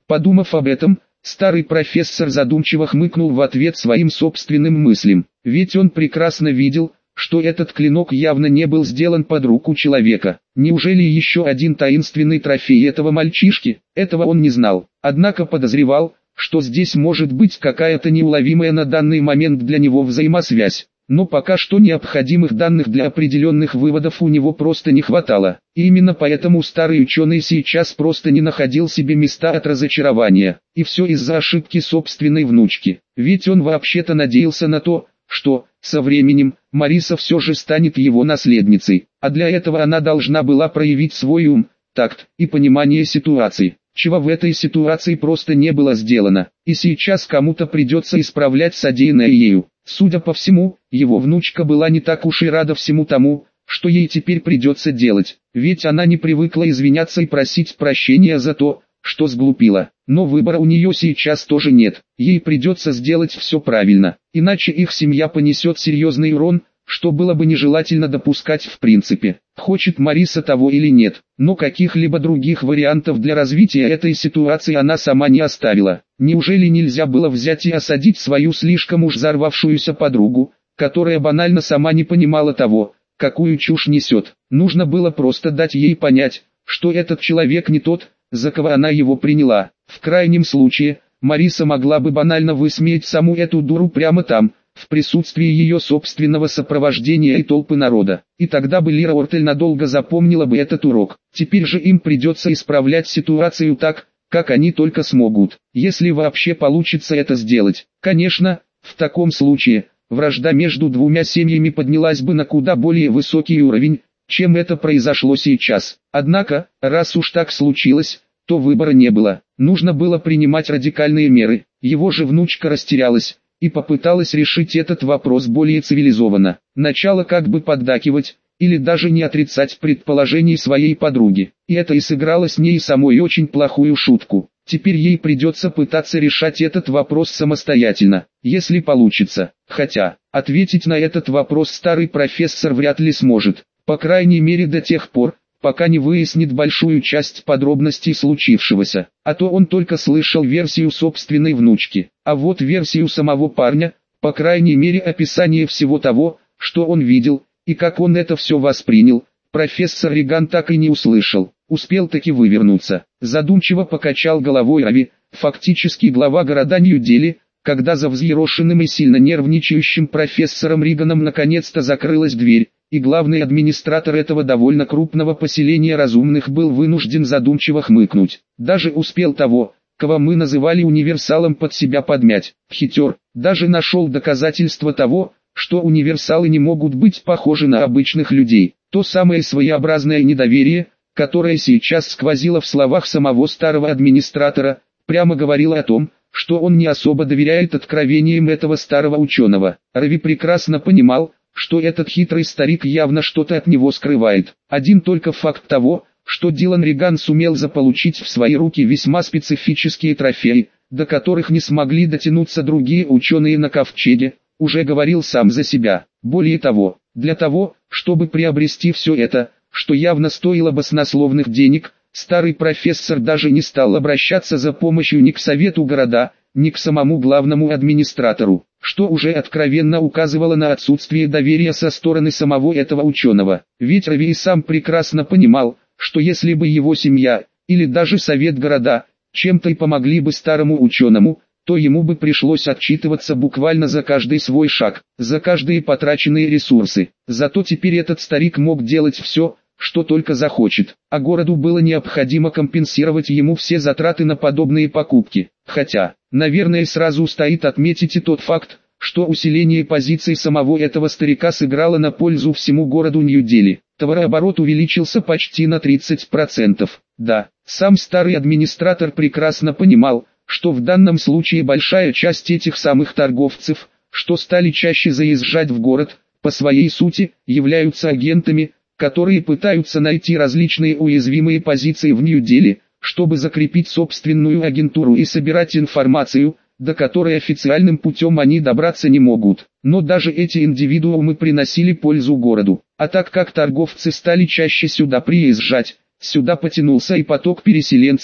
Подумав об этом, старый профессор задумчиво хмыкнул в ответ своим собственным мыслям. Ведь он прекрасно видел, что этот клинок явно не был сделан под руку человека. Неужели еще один таинственный трофей этого мальчишки? Этого он не знал. Однако подозревал, что здесь может быть какая-то неуловимая на данный момент для него взаимосвязь. Но пока что необходимых данных для определенных выводов у него просто не хватало. И именно поэтому старый ученый сейчас просто не находил себе места от разочарования. И все из-за ошибки собственной внучки. Ведь он вообще-то надеялся на то, что, со временем, Мариса все же станет его наследницей. А для этого она должна была проявить свой ум, такт и понимание ситуации. Чего в этой ситуации просто не было сделано. И сейчас кому-то придется исправлять содеянное ею. Судя по всему, его внучка была не так уж и рада всему тому, что ей теперь придется делать, ведь она не привыкла извиняться и просить прощения за то, что сглупила. Но выбора у нее сейчас тоже нет, ей придется сделать все правильно, иначе их семья понесет серьезный урон, что было бы нежелательно допускать в принципе. Хочет Мариса того или нет, но каких-либо других вариантов для развития этой ситуации она сама не оставила. Неужели нельзя было взять и осадить свою слишком уж взорвавшуюся подругу, которая банально сама не понимала того, какую чушь несет? Нужно было просто дать ей понять, что этот человек не тот, за кого она его приняла. В крайнем случае, Мариса могла бы банально высмеять саму эту дуру прямо там, в присутствии ее собственного сопровождения и толпы народа. И тогда бы Лира Ортель надолго запомнила бы этот урок. Теперь же им придется исправлять ситуацию так, как они только смогут, если вообще получится это сделать. Конечно, в таком случае, вражда между двумя семьями поднялась бы на куда более высокий уровень, чем это произошло сейчас. Однако, раз уж так случилось, то выбора не было. Нужно было принимать радикальные меры. Его же внучка растерялась и попыталась решить этот вопрос более цивилизованно. Начала как бы поддакивать, или даже не отрицать предположений своей подруги. И это и сыграло с ней самой очень плохую шутку. Теперь ей придется пытаться решать этот вопрос самостоятельно, если получится. Хотя, ответить на этот вопрос старый профессор вряд ли сможет. По крайней мере до тех пор, пока не выяснит большую часть подробностей случившегося. А то он только слышал версию собственной внучки. А вот версию самого парня, по крайней мере описание всего того, что он видел, и как он это все воспринял, профессор Риган так и не услышал. Успел таки вывернуться. Задумчиво покачал головой Рави, фактически глава города Нью-Дели, когда за взъерошенным и сильно нервничающим профессором Риганом наконец-то закрылась дверь, и главный администратор этого довольно крупного поселения разумных был вынужден задумчиво хмыкнуть. Даже успел того, кого мы называли универсалом, под себя подмять. Хитер, даже нашел доказательства того, что универсалы не могут быть похожи на обычных людей. То самое своеобразное недоверие, которое сейчас сквозило в словах самого старого администратора, прямо говорило о том, что он не особо доверяет откровениям этого старого ученого. Рави прекрасно понимал, что этот хитрый старик явно что-то от него скрывает. Один только факт того, что Дилан Риган сумел заполучить в свои руки весьма специфические трофеи, до которых не смогли дотянуться другие ученые на Ковчеге, уже говорил сам за себя. Более того, для того, чтобы приобрести все это, что явно стоило баснословных денег, старый профессор даже не стал обращаться за помощью ни к совету города, ни к самому главному администратору, что уже откровенно указывало на отсутствие доверия со стороны самого этого ученого. Ведь Рави и сам прекрасно понимал, что если бы его семья, или даже совет города, чем-то и помогли бы старому ученому, то ему бы пришлось отчитываться буквально за каждый свой шаг, за каждые потраченные ресурсы. Зато теперь этот старик мог делать все, что только захочет, а городу было необходимо компенсировать ему все затраты на подобные покупки. Хотя, наверное, сразу стоит отметить и тот факт, что усиление позиций самого этого старика сыграло на пользу всему городу Нью-Дели. Товарооборот увеличился почти на 30%. Да, сам старый администратор прекрасно понимал, что в данном случае большая часть этих самых торговцев, что стали чаще заезжать в город, по своей сути, являются агентами, которые пытаются найти различные уязвимые позиции в Нью-Дели, чтобы закрепить собственную агентуру и собирать информацию, до которой официальным путем они добраться не могут. Но даже эти индивидуумы приносили пользу городу. А так как торговцы стали чаще сюда приезжать, сюда потянулся и поток переселенцев,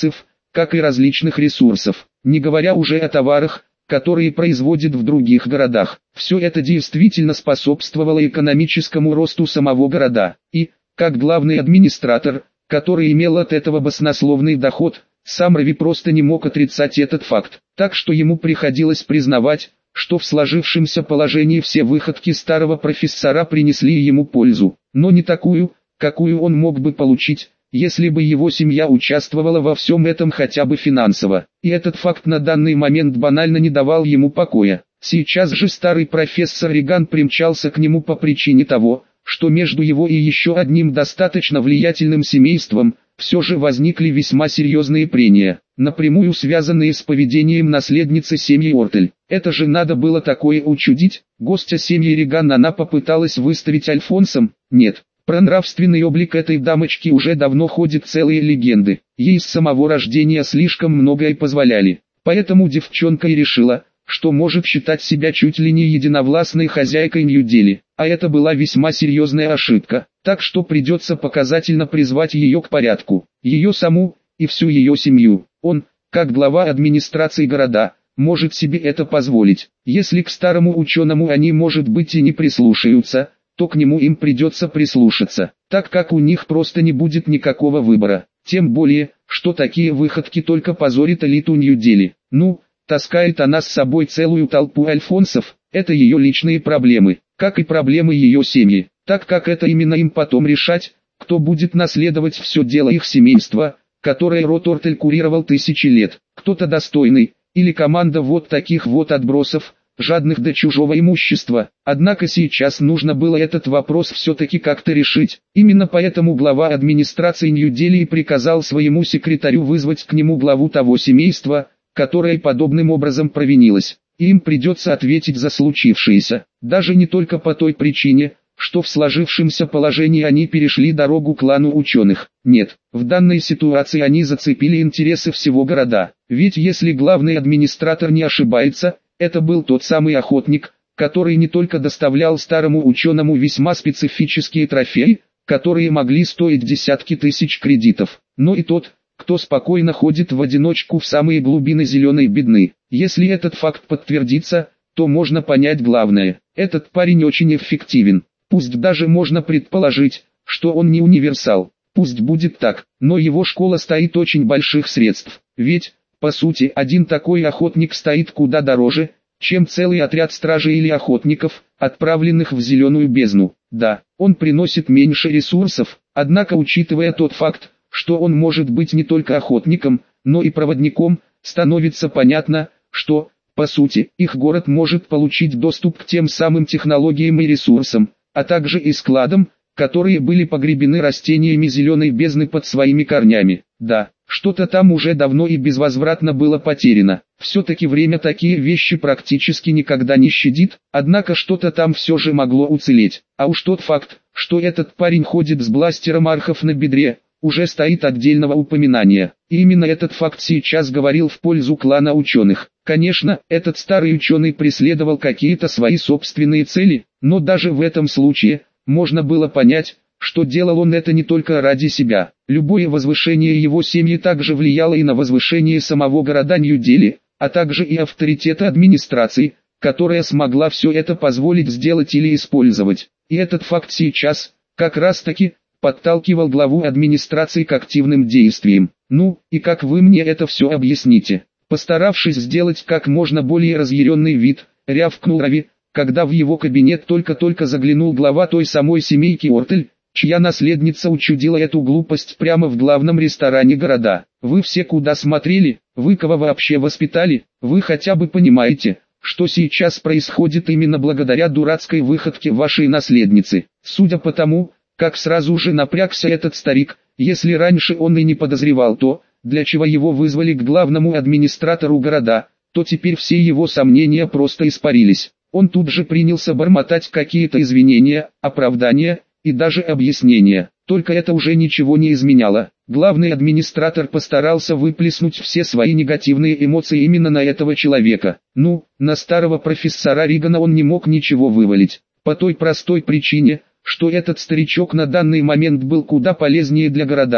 как и различных ресурсов, не говоря уже о товарах, которые производят в других городах. Все это действительно способствовало экономическому росту самого города. И, как главный администратор, который имел от этого баснословный доход, сам Рави просто не мог отрицать этот факт. Так что ему приходилось признавать, что в сложившемся положении все выходки старого профессора принесли ему пользу, но не такую, какую он мог бы получить, если бы его семья участвовала во всем этом хотя бы финансово. И этот факт на данный момент банально не давал ему покоя. Сейчас же старый профессор Риган примчался к нему по причине того, что между его и еще одним достаточно влиятельным семейством все же возникли весьма серьезные прения, напрямую связанные с поведением наследницы семьи Ортель. Это же надо было такое учудить. Гостья семьи Риган она попыталась выставить Альфонсом. Нет, про нравственный облик этой дамочки уже давно ходят целые легенды. Ей с самого рождения слишком многое позволяли. Поэтому девчонка и решила, что может считать себя чуть ли не единовластной хозяйкой Нью-Дели. А это была весьма серьезная ошибка, так что придется показательно призвать ее к порядку, ее саму и всю ее семью. Он, как глава администрации города, может себе это позволить. Если к старому ученому они, может быть, и не прислушаются, то к нему им придется прислушаться, так как у них просто не будет никакого выбора. Тем более, что такие выходки только позорят элиту Нью-Дели. Ну, таскает она с собой целую толпу альфонсов, это ее личные проблемы, как и проблемы ее семьи, так как это именно им потом решать, кто будет наследовать все дело их семейства, которое род Ортель курировал тысячи лет, кто-то достойный, или команда вот таких вот отбросов, жадных до чужого имущества. Однако сейчас нужно было этот вопрос все-таки как-то решить. Именно поэтому глава администрации Нью-Дели приказал своему секретарю вызвать к нему главу того семейства, которое подобным образом провинилось. Им придется ответить за случившееся, даже не только по той причине, что в сложившемся положении они перешли дорогу клану ученых. Нет, в данной ситуации они зацепили интересы всего города. Ведь если главный администратор не ошибается, это был тот самый охотник, который не только доставлял старому ученому весьма специфические трофеи, которые могли стоить десятки тысяч кредитов, но и тот, кто спокойно ходит в одиночку в самые глубины зеленой бедны. Если этот факт подтвердится, то можно понять главное. Этот парень очень эффективен. Пусть даже можно предположить, что он не универсал. Пусть будет так, но его школа стоит очень больших средств. Ведь, по сути, один такой охотник стоит куда дороже, чем целый отряд стражей или охотников, отправленных в зеленую бездну. Да, он приносит меньше ресурсов, однако учитывая тот факт, что он может быть не только охотником, но и проводником, становится понятно, что, по сути, их город может получить доступ к тем самым технологиям и ресурсам, а также и складам, которые были погребены растениями зеленой бездны под своими корнями. Да, что-то там уже давно и безвозвратно было потеряно. Все-таки время такие вещи практически никогда не щадит, однако что-то там все же могло уцелеть. А уж тот факт, что этот парень ходит с бластером архов на бедре, уже стоит отдельного упоминания. И именно этот факт сейчас говорил в пользу клана ученых. Конечно, этот старый ученый преследовал какие-то свои собственные цели, но даже в этом случае, можно было понять, что делал он это не только ради себя. Любое возвышение его семьи также влияло и на возвышение самого города Нью-Дели, а также и авторитета администрации, которая смогла все это позволить сделать или использовать. И этот факт сейчас, как раз таки, подталкивал главу администрации к активным действиям. Ну, и как вы мне это все объясните? Постаравшись сделать как можно более разъяренный вид, рявкнул Рави, когда в его кабинет только-только заглянул глава той самой семейки Ортель, чья наследница учудила эту глупость прямо в главном ресторане города. Вы все куда смотрели? Вы кого вообще воспитали? Вы хотя бы понимаете, что сейчас происходит именно благодаря дурацкой выходке вашей наследницы? Судя по тому, как сразу же напрягся этот старик, если раньше он и не подозревал то, для чего его вызвали к главному администратору города, то теперь все его сомнения просто испарились. Он тут же принялся бормотать какие-то извинения, оправдания и даже объяснения. Только это уже ничего не изменяло. Главный администратор постарался выплеснуть все свои негативные эмоции именно на этого человека. Ну, на старого профессора Ригана он не мог ничего вывалить. По той простой причине, что этот старичок на данный момент был куда полезнее для города,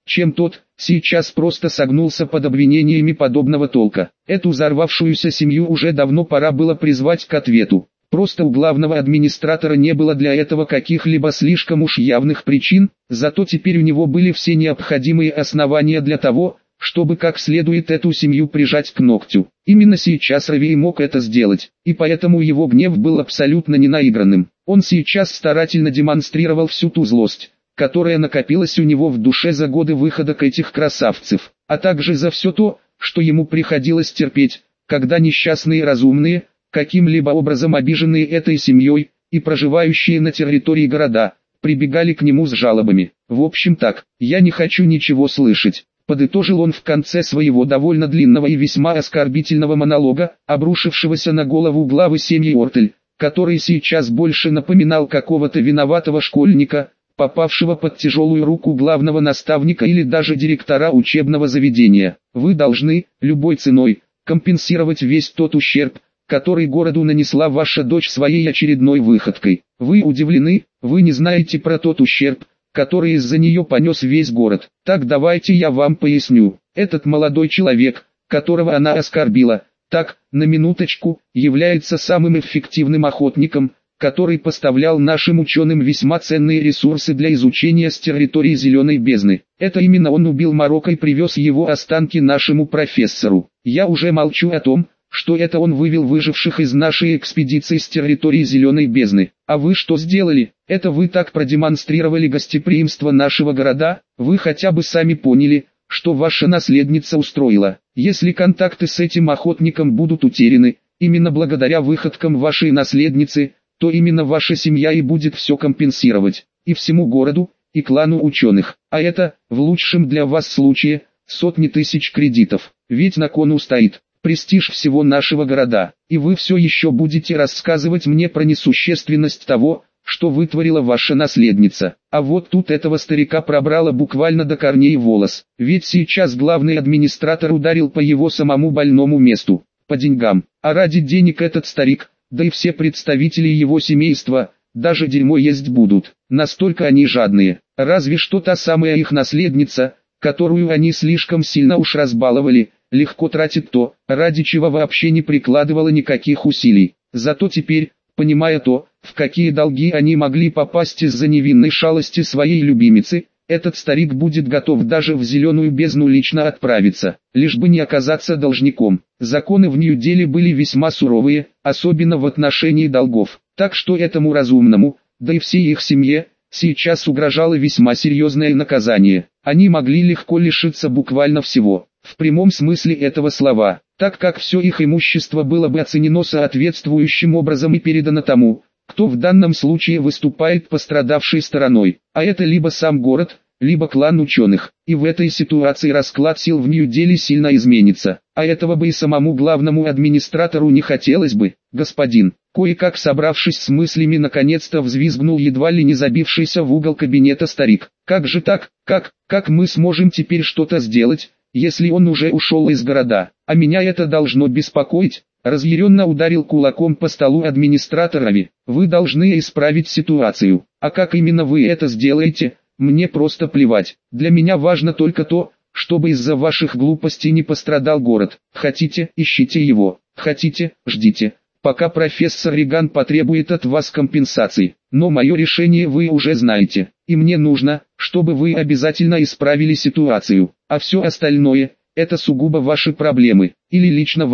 чем тот, сейчас просто согнулся под обвинениями подобного толка. Эту взорвавшуюся семью уже давно пора было призвать к ответу. Просто у главного администратора не было для этого каких-либо слишком уж явных причин, зато теперь у него были все необходимые основания для того, чтобы как следует эту семью прижать к ногтю. Именно сейчас Равей мог это сделать, и поэтому его гнев был абсолютно не наигранным. Он сейчас старательно демонстрировал всю ту злость, которая накопилась у него в душе за годы выходок этих красавцев, а также за все то, что ему приходилось терпеть, когда несчастные разумные, каким-либо образом обиженные этой семьей, и проживающие на территории города, прибегали к нему с жалобами. В общем так, я не хочу ничего слышать. Подытожил он в конце своего довольно длинного и весьма оскорбительного монолога, обрушившегося на голову главы семьи Ортель, который сейчас больше напоминал какого-то виноватого школьника, попавшего под тяжелую руку главного наставника или даже директора учебного заведения. Вы должны, любой ценой, компенсировать весь тот ущерб, который городу нанесла ваша дочь своей очередной выходкой. Вы удивлены, вы не знаете про тот ущерб, который из-за нее понес весь город. Так давайте я вам поясню. Этот молодой человек, которого она оскорбила, так, на минуточку, является самым эффективным охотником, который поставлял нашим ученым весьма ценные ресурсы для изучения с территории Зеленой бездны. Это именно он убил Марокко и привез его останки нашему профессору. Я уже молчу о том, что это он вывел выживших из нашей экспедиции с территории Зеленой бездны. А вы что сделали? Это вы так продемонстрировали гостеприимство нашего города, вы хотя бы сами поняли, что ваша наследница устроила. Если контакты с этим охотником будут утеряны, именно благодаря выходкам вашей наследницы, то именно ваша семья и будет все компенсировать, и всему городу, и клану ученых. А это, в лучшем для вас случае, сотни тысяч кредитов. Ведь на кону стоит престиж всего нашего города, и вы все еще будете рассказывать мне про несущественность того, что вытворила ваша наследница. А вот тут этого старика пробрало буквально до корней волос, ведь сейчас главный администратор ударил по его самому больному месту, по деньгам, а ради денег этот старик, да и все представители его семейства, даже дерьмо есть будут, настолько они жадные. Разве что та самая их наследница, которую они слишком сильно уж разбаловали, легко тратит то, ради чего вообще не прикладывала никаких усилий. Зато теперь, понимая то, в какие долги они могли попасть из-за невинной шалости своей любимицы, этот старик будет готов даже в Зеленую бездну лично отправиться, лишь бы не оказаться должником. Законы в Нью-Дели были весьма суровые, особенно в отношении долгов, так что этому разумному, да и всей их семье, сейчас угрожало весьма серьезное наказание. Они могли легко лишиться буквально всего, в прямом смысле этого слова, так как все их имущество было бы оценено соответствующим образом и передано тому, кто в данном случае выступает пострадавшей стороной, а это либо сам город, либо клан ученых. И в этой ситуации расклад сил в Нью-Дели сильно изменится, а этого бы и самому главному администратору не хотелось бы. Господин, кое-как собравшись с мыслями, наконец-то взвизгнул едва ли не забившийся в угол кабинета старик. Как же так, как мы сможем теперь что-то сделать, если он уже ушел из города, а меня это должно беспокоить? Разъяренно ударил кулаком по столу администратор Рави. Вы должны исправить ситуацию, а как именно вы это сделаете, мне просто плевать. Для меня важно только то, чтобы из-за ваших глупостей не пострадал город. Хотите, ищите его, хотите, ждите, пока профессор Риган потребует от вас компенсации. Но мое решение вы уже знаете, и мне нужно, чтобы вы обязательно исправили ситуацию, а все остальное, это сугубо ваши проблемы, или лично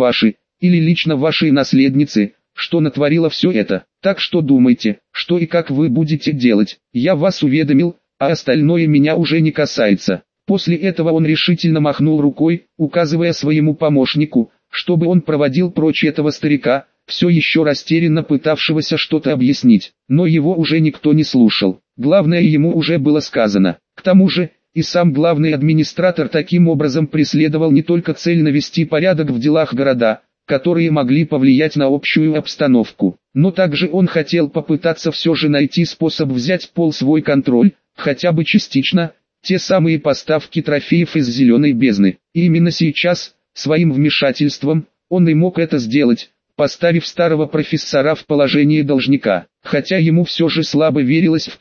вашей наследницы, что натворила все это. Так что думайте, что и как вы будете делать. Я вас уведомил, а остальное меня уже не касается. После этого он решительно махнул рукой, указывая своему помощнику, чтобы он проводил прочь этого старика, все еще растерянно пытавшегося что-то объяснить. Но его уже никто не слушал. Главное ему уже было сказано. К тому же, и сам главный администратор таким образом преследовал не только цель навести порядок в делах города, которые могли повлиять на общую обстановку, но также он хотел попытаться все же найти способ взять под свой контроль, хотя бы частично, те самые поставки трофеев из Зеленой бездны. И именно сейчас, своим вмешательством, он и мог это сделать, поставив старого профессора в положение должника, хотя ему все же слабо верилось в то,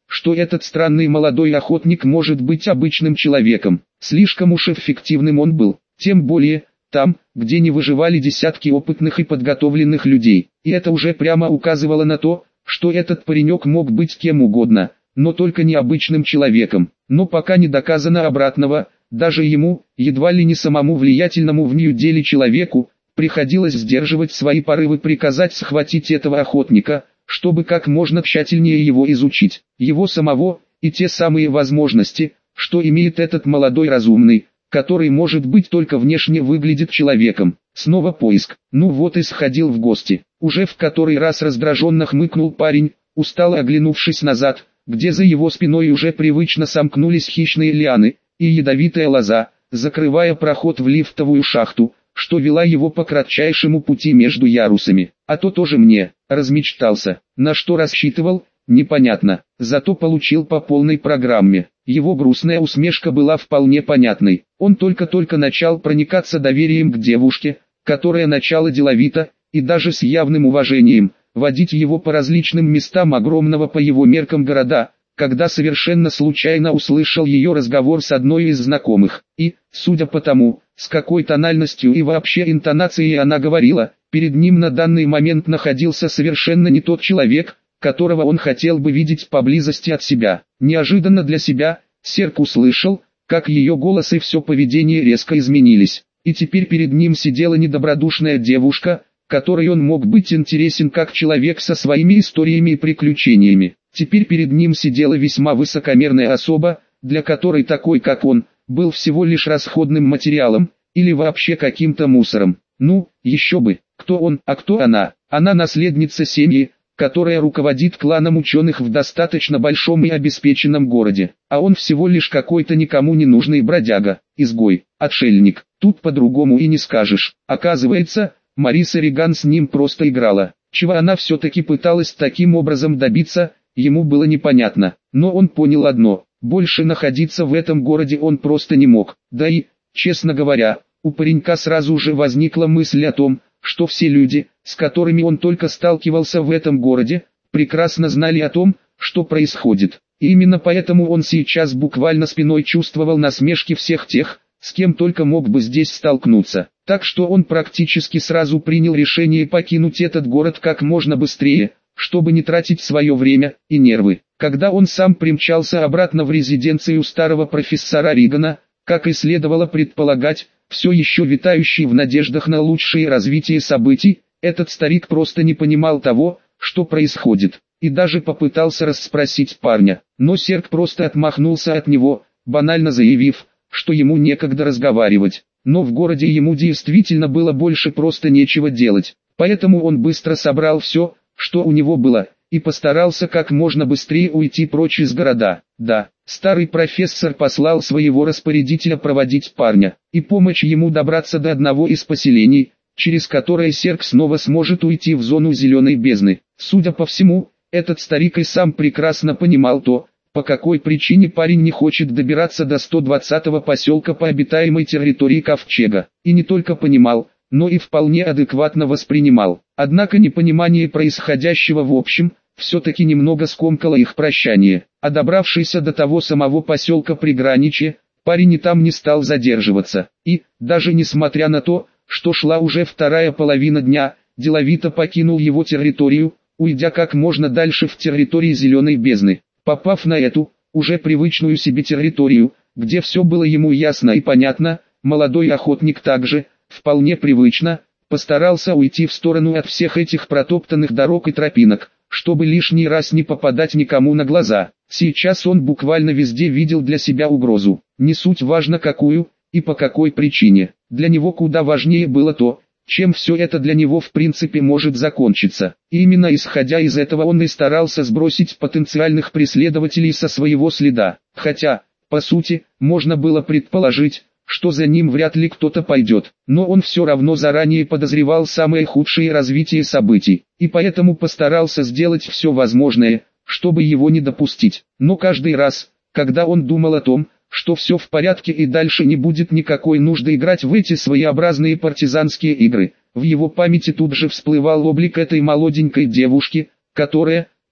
что этот странный молодой охотник может быть обычным человеком. Слишком уж эффективным он был, тем более там, где не выживали десятки опытных и подготовленных людей. И это уже прямо указывало на то, что этот паренек мог быть кем угодно, но только не обычным человеком. Но пока не доказано обратного, даже ему, едва ли не самому влиятельному в Нью-Дели человеку, приходилось сдерживать свои порывы приказать схватить этого охотника, чтобы как можно тщательнее его изучить, его самого, и те самые возможности, что имеет этот молодой разумный, который может быть только внешне выглядит человеком. Снова поиск. Ну вот и сходил в гости. Уже в который раз раздраженно хмыкнул парень, устало оглянувшись назад, где за его спиной уже привычно сомкнулись хищные лианы и ядовитая лоза, закрывая проход в лифтовую шахту, что вела его по кратчайшему пути между ярусами. А то тоже мне, размечтался, на что рассчитывал, непонятно, зато получил по полной программе. Его грустная усмешка была вполне понятной. Он только-только начал проникаться доверием к девушке, которая начала деловито, и даже с явным уважением, водить его по различным местам огромного по его меркам города, когда совершенно случайно услышал ее разговор с одной из знакомых. И, судя по тому, с какой тональностью и вообще интонацией она говорила, перед ним на данный момент находился совершенно не тот человек, которого он хотел бы видеть поблизости от себя. Неожиданно для себя, Серк услышал, как ее голос и все поведение резко изменились. И теперь перед ним сидела недобродушная девушка, которой он мог быть интересен как человек со своими историями и приключениями. Теперь перед ним сидела весьма высокомерная особа, для которой такой как он, был всего лишь расходным материалом, или вообще каким-то мусором. Ну, еще бы, кто он, а кто она? Она наследница семьи, которая руководит кланом ученых в достаточно большом и обеспеченном городе. А он всего лишь какой-то никому не нужный бродяга, изгой, отшельник. Тут по-другому и не скажешь. Оказывается, Мариса Риган с ним просто играла. Чего она все-таки пыталась таким образом добиться, ему было непонятно. Но он понял одно: больше находиться в этом городе он просто не мог. Да и, честно говоря, у паренька сразу же возникла мысль о том, что все люди, с которыми он только сталкивался в этом городе, прекрасно знали о том, что происходит. И именно поэтому он сейчас буквально спиной чувствовал насмешки всех тех, с кем только мог бы здесь столкнуться. Так что он практически сразу принял решение покинуть этот город как можно быстрее, чтобы не тратить свое время и нервы. Когда он сам примчался обратно в резиденцию старого профессора Ригана, как и следовало предполагать, все еще витающий в надеждах на лучшее развитие событий, этот старик просто не понимал того, что происходит, и даже попытался расспросить парня. Но Серк просто отмахнулся от него, банально заявив, что ему некогда разговаривать. Но в городе ему действительно было больше просто нечего делать, поэтому он быстро собрал все, что у него было, и постарался как можно быстрее уйти прочь из города. Да, старый профессор послал своего распорядителя проводить парня, и помочь ему добраться до одного из поселений, через которое Серк снова сможет уйти в зону зеленой бездны. Судя по всему, этот старик и сам прекрасно понимал то, по какой причине парень не хочет добираться до 120-го поселка по обитаемой территории Ковчега. И не только понимал, но и вполне адекватно воспринимал. Однако непонимание происходящего в общем, все-таки немного скомкало их прощание. А добравшийся до того самого поселка Приграничье, парень и там не стал задерживаться. И, даже несмотря на то, что шла уже вторая половина дня, деловито покинул его территорию, уйдя как можно дальше в территории Зеленой бездны. Попав на эту, уже привычную себе территорию, где все было ему ясно и понятно, молодой охотник также, вполне привычно, постарался уйти в сторону от всех этих протоптанных дорог и тропинок, чтобы лишний раз не попадать никому на глаза. Сейчас он буквально везде видел для себя угрозу. Не суть важно какую, и по какой причине. Для него куда важнее было то, чем все это для него в принципе может закончиться. И именно исходя из этого он и старался сбросить потенциальных преследователей со своего следа. Хотя, по сути, можно было предположить, что за ним вряд ли кто-то пойдет. Но он все равно заранее подозревал самое худшее развитие событий, и поэтому постарался сделать все возможное, чтобы его не допустить. Но каждый раз, когда он думал о том, что все в порядке и дальше не будет никакой нужды играть в эти своеобразные партизанские игры, в его памяти тут же всплывал облик этой молоденькой девушки, которая,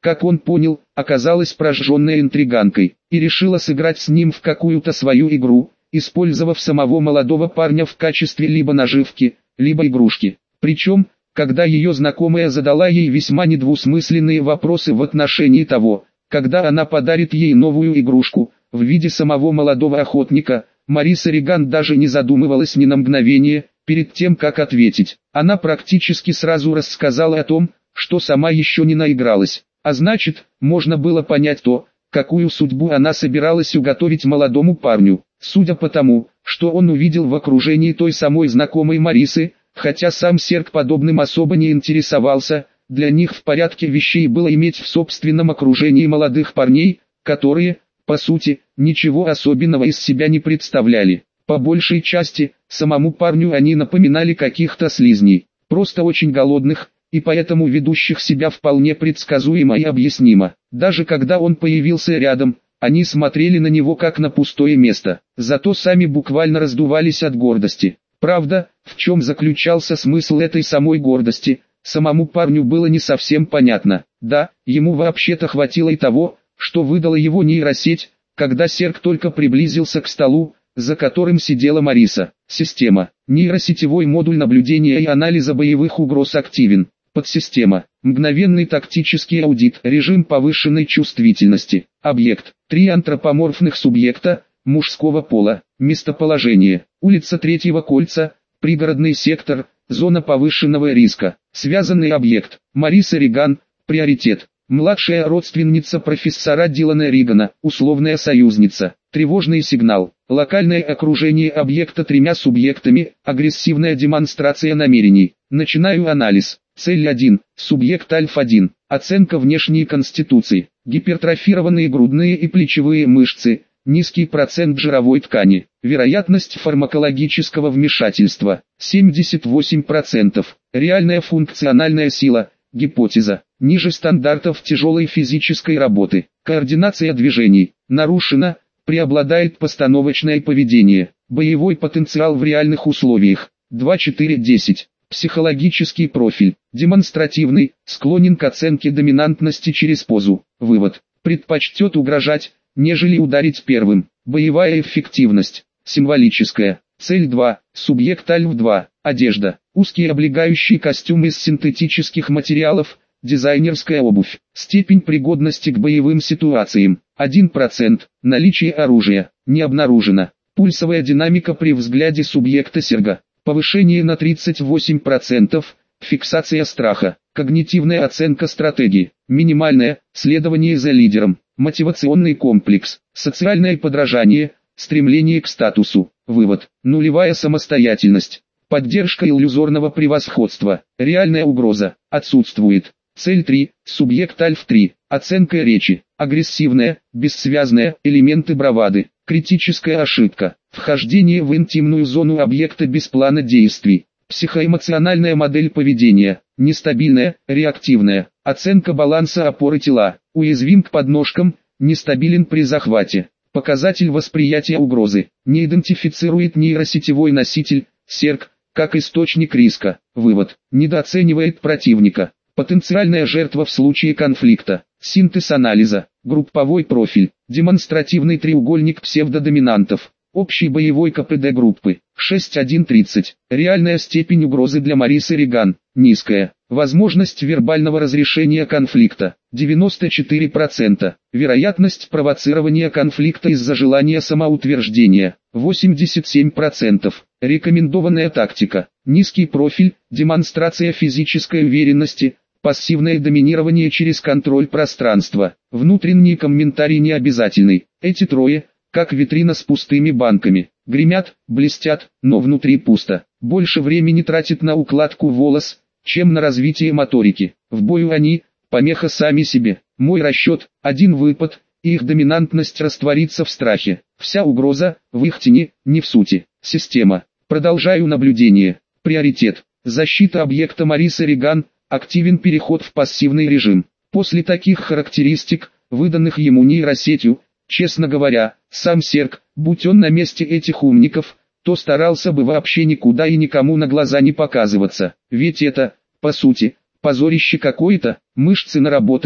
как он понял, оказалась прожженной интриганкой, и решила сыграть с ним в какую-то свою игру, использовав самого молодого парня в качестве либо наживки, либо игрушки. Причем, когда ее знакомая задала ей весьма недвусмысленные вопросы в отношении того, когда она подарит ей новую игрушку, в виде самого молодого охотника, Мариса Реган даже не задумывалась ни на мгновение, перед тем как ответить. Она практически сразу рассказала о том, что сама еще не наигралась, а значит, можно было понять то, какую судьбу она собиралась уготовить молодому парню. Судя по тому, что он увидел в окружении той самой знакомой Марисы, хотя сам Серг подобным особо не интересовался, для них в порядке вещей было иметь в собственном окружении молодых парней, которые, по сути, ничего особенного из себя не представляли. По большей части, самому парню они напоминали каких-то слизней, просто очень голодных, и поэтому ведущих себя вполне предсказуемо и объяснимо. Даже когда он появился рядом, они смотрели на него как на пустое место, зато сами буквально раздувались от гордости. Правда, в чем заключался смысл этой самой гордости, самому парню было не совсем понятно. Да, ему вообще-то хватило и того, что выдала его нейросеть, когда Серг только приблизился к столу, за которым сидела Мариса. Система. Нейросетевой модуль наблюдения и анализа боевых угроз активен. Подсистема. Мгновенный тактический аудит. Режим повышенной чувствительности. Объект. 3 антропоморфных субъекта, мужского пола. Местоположение. Улица Третьего кольца, пригородный сектор, зона повышенного риска. Связанный объект. Мариса Реган, приоритет. Младшая родственница профессора Дилана Ригана, условная союзница. Тревожный сигнал. Локальное окружение объекта 3 субъектами, агрессивная демонстрация намерений. Начинаю анализ. Цель 1. Субъект Альфа-1. Оценка внешней конституции. Гипертрофированные грудные и плечевые мышцы. Низкий процент жировой ткани. Вероятность фармакологического вмешательства. 78%. Реальная функциональная сила. Гипотеза. Ниже стандартов тяжелой физической работы. Координация движений. Нарушена. Преобладает постановочное поведение. Боевой потенциал в реальных условиях. 2-4-10. Психологический профиль. Демонстративный. Склонен к оценке доминантности через позу. Вывод. Предпочтет угрожать, нежели ударить первым. Боевая эффективность. Символическая. Цель 2. Субъект Альф-2. Одежда. Узкий облегающий костюм из синтетических материалов. Дизайнерская обувь. Степень пригодности к боевым ситуациям. 1%. Наличие оружия. Не обнаружено. Пульсовая динамика при взгляде субъекта Серга. Повышение на 38%. Фиксация страха. Когнитивная оценка стратегии. Минимальное. Следование за лидером. Мотивационный комплекс. Социальное подражание. Стремление к статусу. Вывод. Нулевая самостоятельность. Поддержка иллюзорного превосходства. Реальная угроза. Отсутствует. Цель 3. Субъект Альф-3. Оценка речи. Агрессивная, бессвязная, элементы бравады. Критическая ошибка. Вхождение в интимную зону объекта без плана действий. Психоэмоциональная модель поведения. Нестабильная, реактивная. Оценка баланса опоры тела. Уязвим к подножкам, нестабилен при захвате. Показатель восприятия угрозы. Не идентифицирует нейросетевой носитель, Серг, как источник риска. Вывод. Недооценивает противника. Потенциальная жертва в случае конфликта. Синтез анализа. Групповой профиль. Демонстративный треугольник псевдодоминантов. Общий боевой КПД группы. 6.1.30. Реальная степень угрозы для Марисы Реган. Низкая. Возможность вербального разрешения конфликта. 94%. Вероятность провоцирования конфликта из-за желания самоутверждения. 87%. Рекомендованная тактика. Низкий профиль, демонстрация физической уверенности, пассивное доминирование через контроль пространства. Внутренний комментарий не обязательный. Эти трое, как витрина с пустыми банками. Гремят, блестят, но внутри пусто. Больше времени тратит на укладку волос, чем на развитие моторики. В бою они, помеха сами себе. Мой расчет, один выпад, и их доминантность растворится в страхе. Вся угроза, в их тени, не в сути. Система. Продолжаю наблюдение. Приоритет. Защита объекта Мариса Реган, активен переход в пассивный режим. После таких характеристик, выданных ему нейросетью, честно говоря, сам Серг, будь он на месте этих умников, то старался бы вообще никуда и никому на глаза не показываться. Ведь это, по сути, позорище какое-то, мышцы наработали,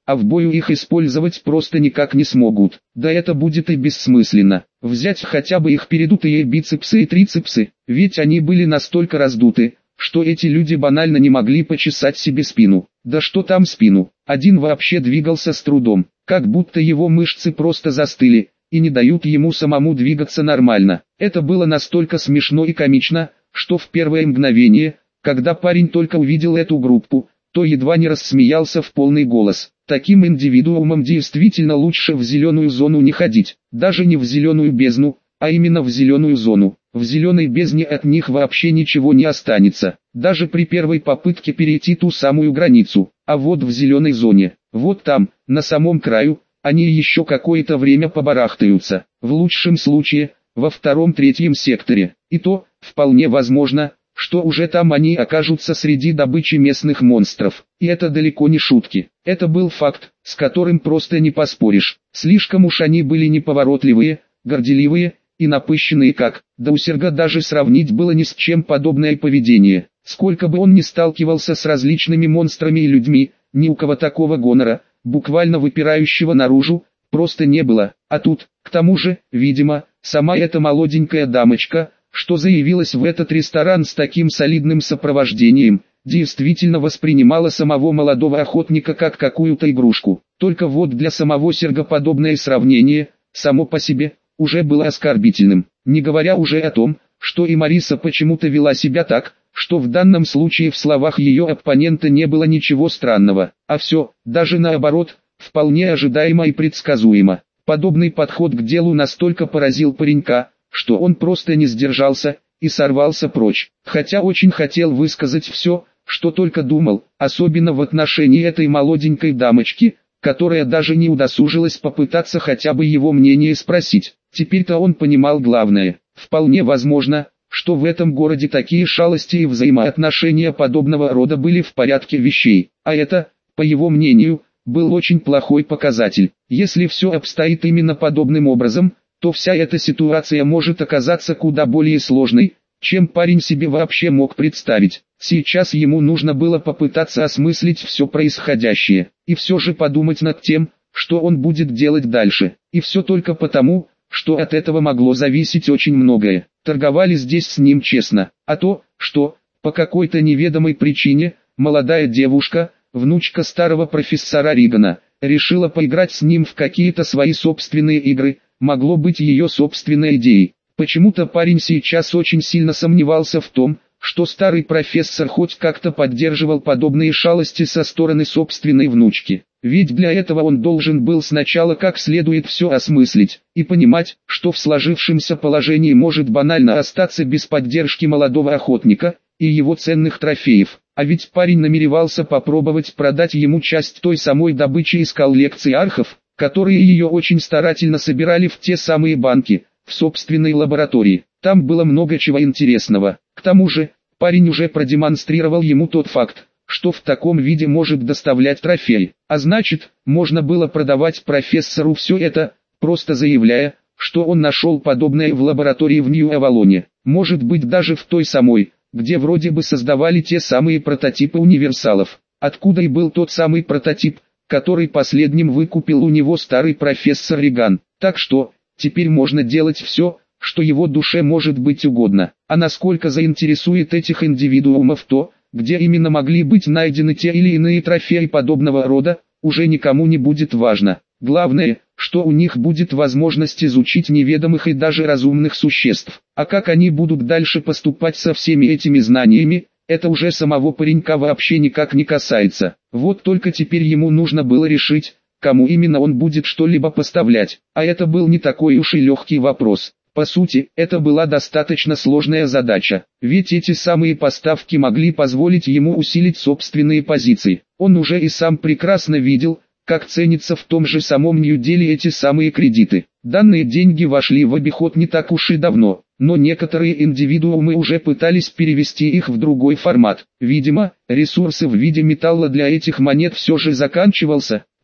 а в бою их использовать просто никак не смогут. Да это будет и бессмысленно. Взять хотя бы их передутые бицепсы и трицепсы, ведь они были настолько раздуты, что эти люди банально не могли почесать себе спину. Да что там спину, один вообще двигался с трудом, как будто его мышцы просто застыли, и не дают ему самому двигаться нормально. Это было настолько смешно и комично, что в первое мгновение, когда парень только увидел эту группу, то едва не рассмеялся в полный голос. Таким индивидуумам действительно лучше в зеленую зону не ходить, даже не в зеленую бездну, а именно в зеленую зону. В зеленой бездне от них вообще ничего не останется, даже при первой попытке перейти ту самую границу. А вот в зеленой зоне, вот там, на самом краю, они еще какое-то время побарахтаются. В лучшем случае, во втором-третьем секторе. И то, вполне возможно, что уже там они окажутся среди добычи местных монстров. И это далеко не шутки. Это был факт, с которым просто не поспоришь. Слишком уж они были неповоротливые, горделивые и напыщенные как. Да у Серга даже сравнить было ни с чем подобное поведение. Сколько бы он ни сталкивался с различными монстрами и людьми, ни у кого такого гонора, буквально выпирающего наружу, просто не было. А тут, к тому же, видимо, сама эта молоденькая дамочка, что заявилась в этот ресторан с таким солидным сопровождением, действительно воспринимала самого молодого охотника как какую-то игрушку. Только вот для самого Серга подобное сравнение, само по себе, уже было оскорбительным. Не говоря уже о том, что и Мариса почему-то вела себя так, что в данном случае в словах ее оппонента не было ничего странного, а все, даже наоборот, вполне ожидаемо и предсказуемо. Подобный подход к делу настолько поразил паренька, что он просто не сдержался и сорвался прочь, хотя очень хотел высказать все, что только думал, особенно в отношении этой молоденькой дамочки, которая даже не удосужилась попытаться хотя бы его мнение спросить. Теперь-то он понимал главное. Вполне возможно, что в этом городе такие шалости и взаимоотношения подобного рода были в порядке вещей, а это, по его мнению, был очень плохой показатель. Если все обстоит именно подобным образом, то вся эта ситуация может оказаться куда более сложной, чем парень себе вообще мог представить. Сейчас ему нужно было попытаться осмыслить все происходящее, и все же подумать над тем, что он будет делать дальше. И все только потому, что от этого могло зависеть очень многое. Торговали здесь с ним честно, а то, что, по какой-то неведомой причине, молодая девушка, внучка старого профессора Ригана, решила поиграть с ним в какие-то свои собственные игры, могло быть ее собственной идеей. Почему-то парень сейчас очень сильно сомневался в том, что старый профессор хоть как-то поддерживал подобные шалости со стороны собственной внучки. Ведь для этого он должен был сначала как следует все осмыслить, и понимать, что в сложившемся положении может банально остаться без поддержки молодого охотника и его ценных трофеев. А ведь парень намеревался попробовать продать ему часть той самой добычи из коллекции архов, которые ее очень старательно собирали в те самые банки, в собственной лаборатории. Там было много чего интересного. К тому же, парень уже продемонстрировал ему тот факт, что в таком виде может доставлять трофей. А значит, можно было продавать профессору все это, просто заявляя, что он нашел подобное в лаборатории в Нью-Авалоне. Может быть даже в той самой, где вроде бы создавали те самые прототипы универсалов. Откуда и был тот самый прототип, который последним выкупил у него старый профессор Риган. Так что, теперь можно делать все, что его душе может быть угодно. А насколько заинтересует этих индивидуумов то, где именно могли быть найдены те или иные трофеи подобного рода, уже никому не будет важно. Главное, что у них будет возможность изучить неведомых и даже разумных существ. А как они будут дальше поступать со всеми этими знаниями, это уже самого паренька вообще никак не касается. Вот только теперь ему нужно было решить, кому именно он будет что-либо поставлять. А это был не такой уж и легкий вопрос. По сути, это была достаточно сложная задача, ведь эти самые поставки могли позволить ему усилить собственные позиции. Он уже и сам прекрасно видел, как ценятся в том же самом Нью-Дели эти самые кредиты. Данные деньги вошли в обиход не так уж и давно, но некоторые индивидуумы уже пытались перевести их в другой формат. Видимо, ресурсы в виде металла для этих монет все же заканчивался,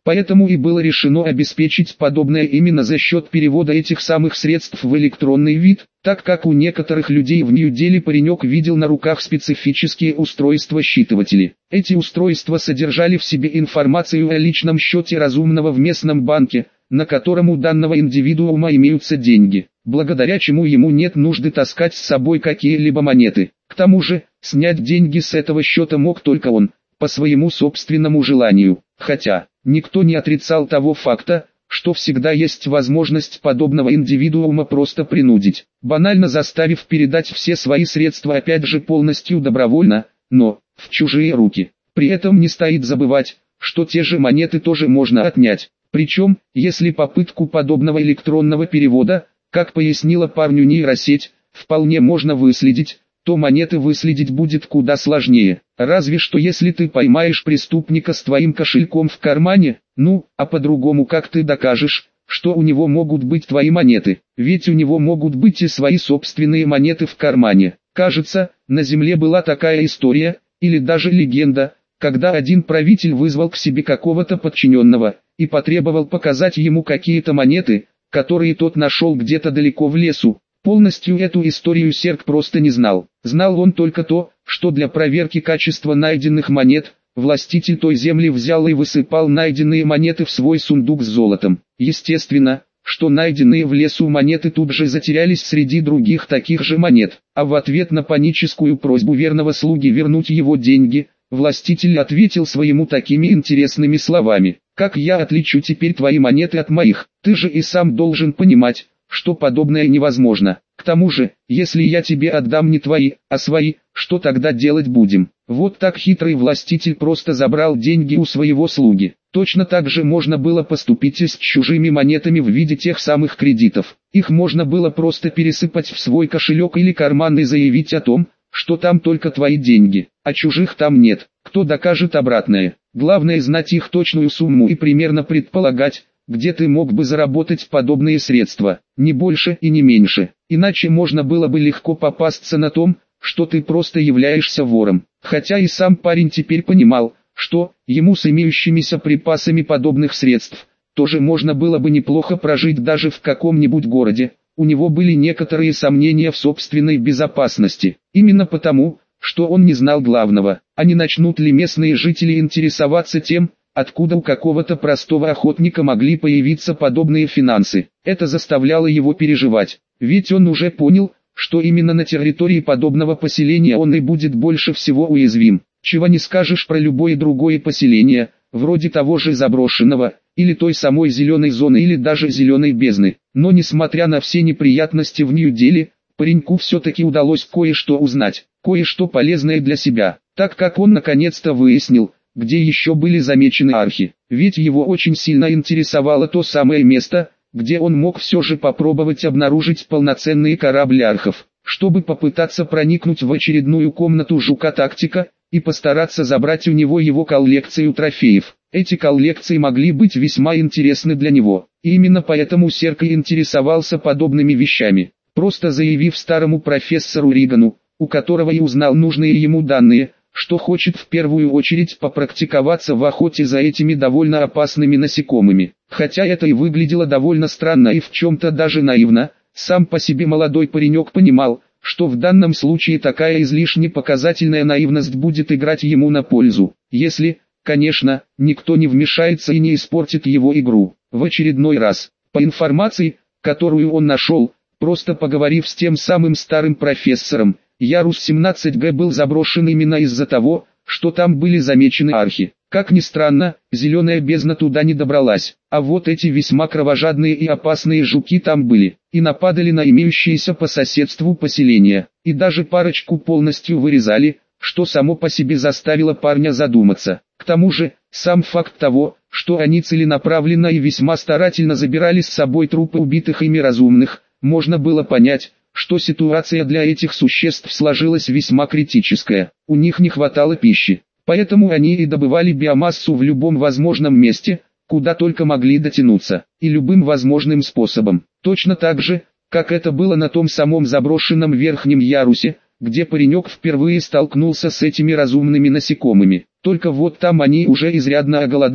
Поэтому и было решено обеспечить подобное именно за счет перевода этих самых средств в электронный вид, так как у некоторых людей в Нью-Дели паренек видел на руках специфические устройства-считыватели. Эти устройства содержали в себе информацию о личном счете разумного в местном банке, на котором у данного индивидуума имеются деньги, благодаря чему ему нет нужды таскать с собой какие-либо монеты. К тому же, снять деньги с этого счета мог только он, по своему собственному желанию, хотя никто не отрицал того факта, что всегда есть возможность подобного индивидуума просто принудить, банально заставив передать все свои средства опять же полностью добровольно, но в чужие руки. При этом не стоит забывать, что те же монеты тоже можно отнять. Причем, если попытку подобного электронного перевода, как пояснила парню нейросеть, вполне можно выследить, то монеты выследить будет куда сложнее. Разве что если ты поймаешь преступника с твоим кошельком в кармане, а по-другому как ты докажешь, что у него могут быть твои монеты, ведь у него могут быть и свои собственные монеты в кармане. Кажется, на земле была такая история, или даже легенда, когда один правитель вызвал к себе какого-то подчиненного, и потребовал показать ему какие-то монеты, которые тот нашел где-то далеко в лесу. Полностью эту историю Серк просто не знал. Знал он только то, что для проверки качества найденных монет, властитель той земли взял и высыпал найденные монеты в свой сундук с золотом. Естественно, что найденные в лесу монеты тут же затерялись среди других таких же монет, а в ответ на паническую просьбу верного слуги вернуть его деньги, властитель ответил своему такими интересными словами: «Как я отличу теперь твои монеты от моих? Ты же и сам должен понимать, что подобное невозможно. К тому же, если я тебе отдам не твои, а свои, что тогда делать будем?» Вот так хитрый властитель просто забрал деньги у своего слуги. Точно так же можно было поступить и с чужими монетами в виде тех самых кредитов. Их можно было просто пересыпать в свой кошелек или карман и заявить о том, что там только твои деньги, а чужих там нет. Кто докажет обратное? Главное знать их точную сумму и примерно предполагать, где ты мог бы заработать подобные средства, не больше и не меньше. Иначе можно было бы легко попасться на том, что ты просто являешься вором. Хотя и сам парень теперь понимал, что ему с имеющимися припасами подобных средств тоже можно было бы неплохо прожить даже в каком-нибудь городе. У него были некоторые сомнения в собственной безопасности, именно потому, что он не знал главного: а не начнут ли местные жители интересоваться тем, откуда у какого-то простого охотника могли появиться подобные финансы. Это заставляло его переживать, ведь он уже понял, что именно на территории подобного поселения он и будет больше всего уязвим. Чего не скажешь про любое другое поселение, вроде того же заброшенного, или той самой зеленой зоны или даже зеленой бездны. Но несмотря на все неприятности в Нью-Дели, пареньку все-таки удалось кое-что узнать, кое-что полезное для себя, так как он наконец-то выяснил, где еще были замечены архи. Ведь его очень сильно интересовало то самое место, где он мог все же попробовать обнаружить полноценные корабли архов, чтобы попытаться проникнуть в очередную комнату жука-тактика и постараться забрать у него его коллекцию трофеев. Эти коллекции могли быть весьма интересны для него, и именно поэтому Серк и интересовался подобными вещами. Просто заявив старому профессору Ригану, у которого и узнал нужные ему данные, что хочет в первую очередь попрактиковаться в охоте за этими довольно опасными насекомыми. Хотя это и выглядело довольно странно и в чем-то даже наивно, сам по себе молодой паренек понимал, что в данном случае такая излишне показательная наивность будет играть ему на пользу, если, конечно, никто не вмешается и не испортит его игру. В очередной раз, по информации, которую он нашел, просто поговорив с тем самым старым профессором, Ярус 17Г был заброшен именно из-за того, что там были замечены архи. Как ни странно, зеленая бездна туда не добралась, а вот эти весьма кровожадные и опасные жуки там были, и нападали на имеющиеся по соседству поселения, и даже парочку полностью вырезали, что само по себе заставило парня задуматься. К тому же, сам факт того, что они целенаправленно и весьма старательно забирали с собой трупы убитых ими разумных, можно было понять, что ситуация для этих существ сложилась весьма критическая. У них не хватало пищи, поэтому они и добывали биомассу в любом возможном месте, куда только могли дотянуться, и любым возможным способом. Точно так же, как это было на том самом заброшенном верхнем ярусе, где паренек впервые столкнулся с этими разумными насекомыми. Только вот там они уже изрядно оголодали,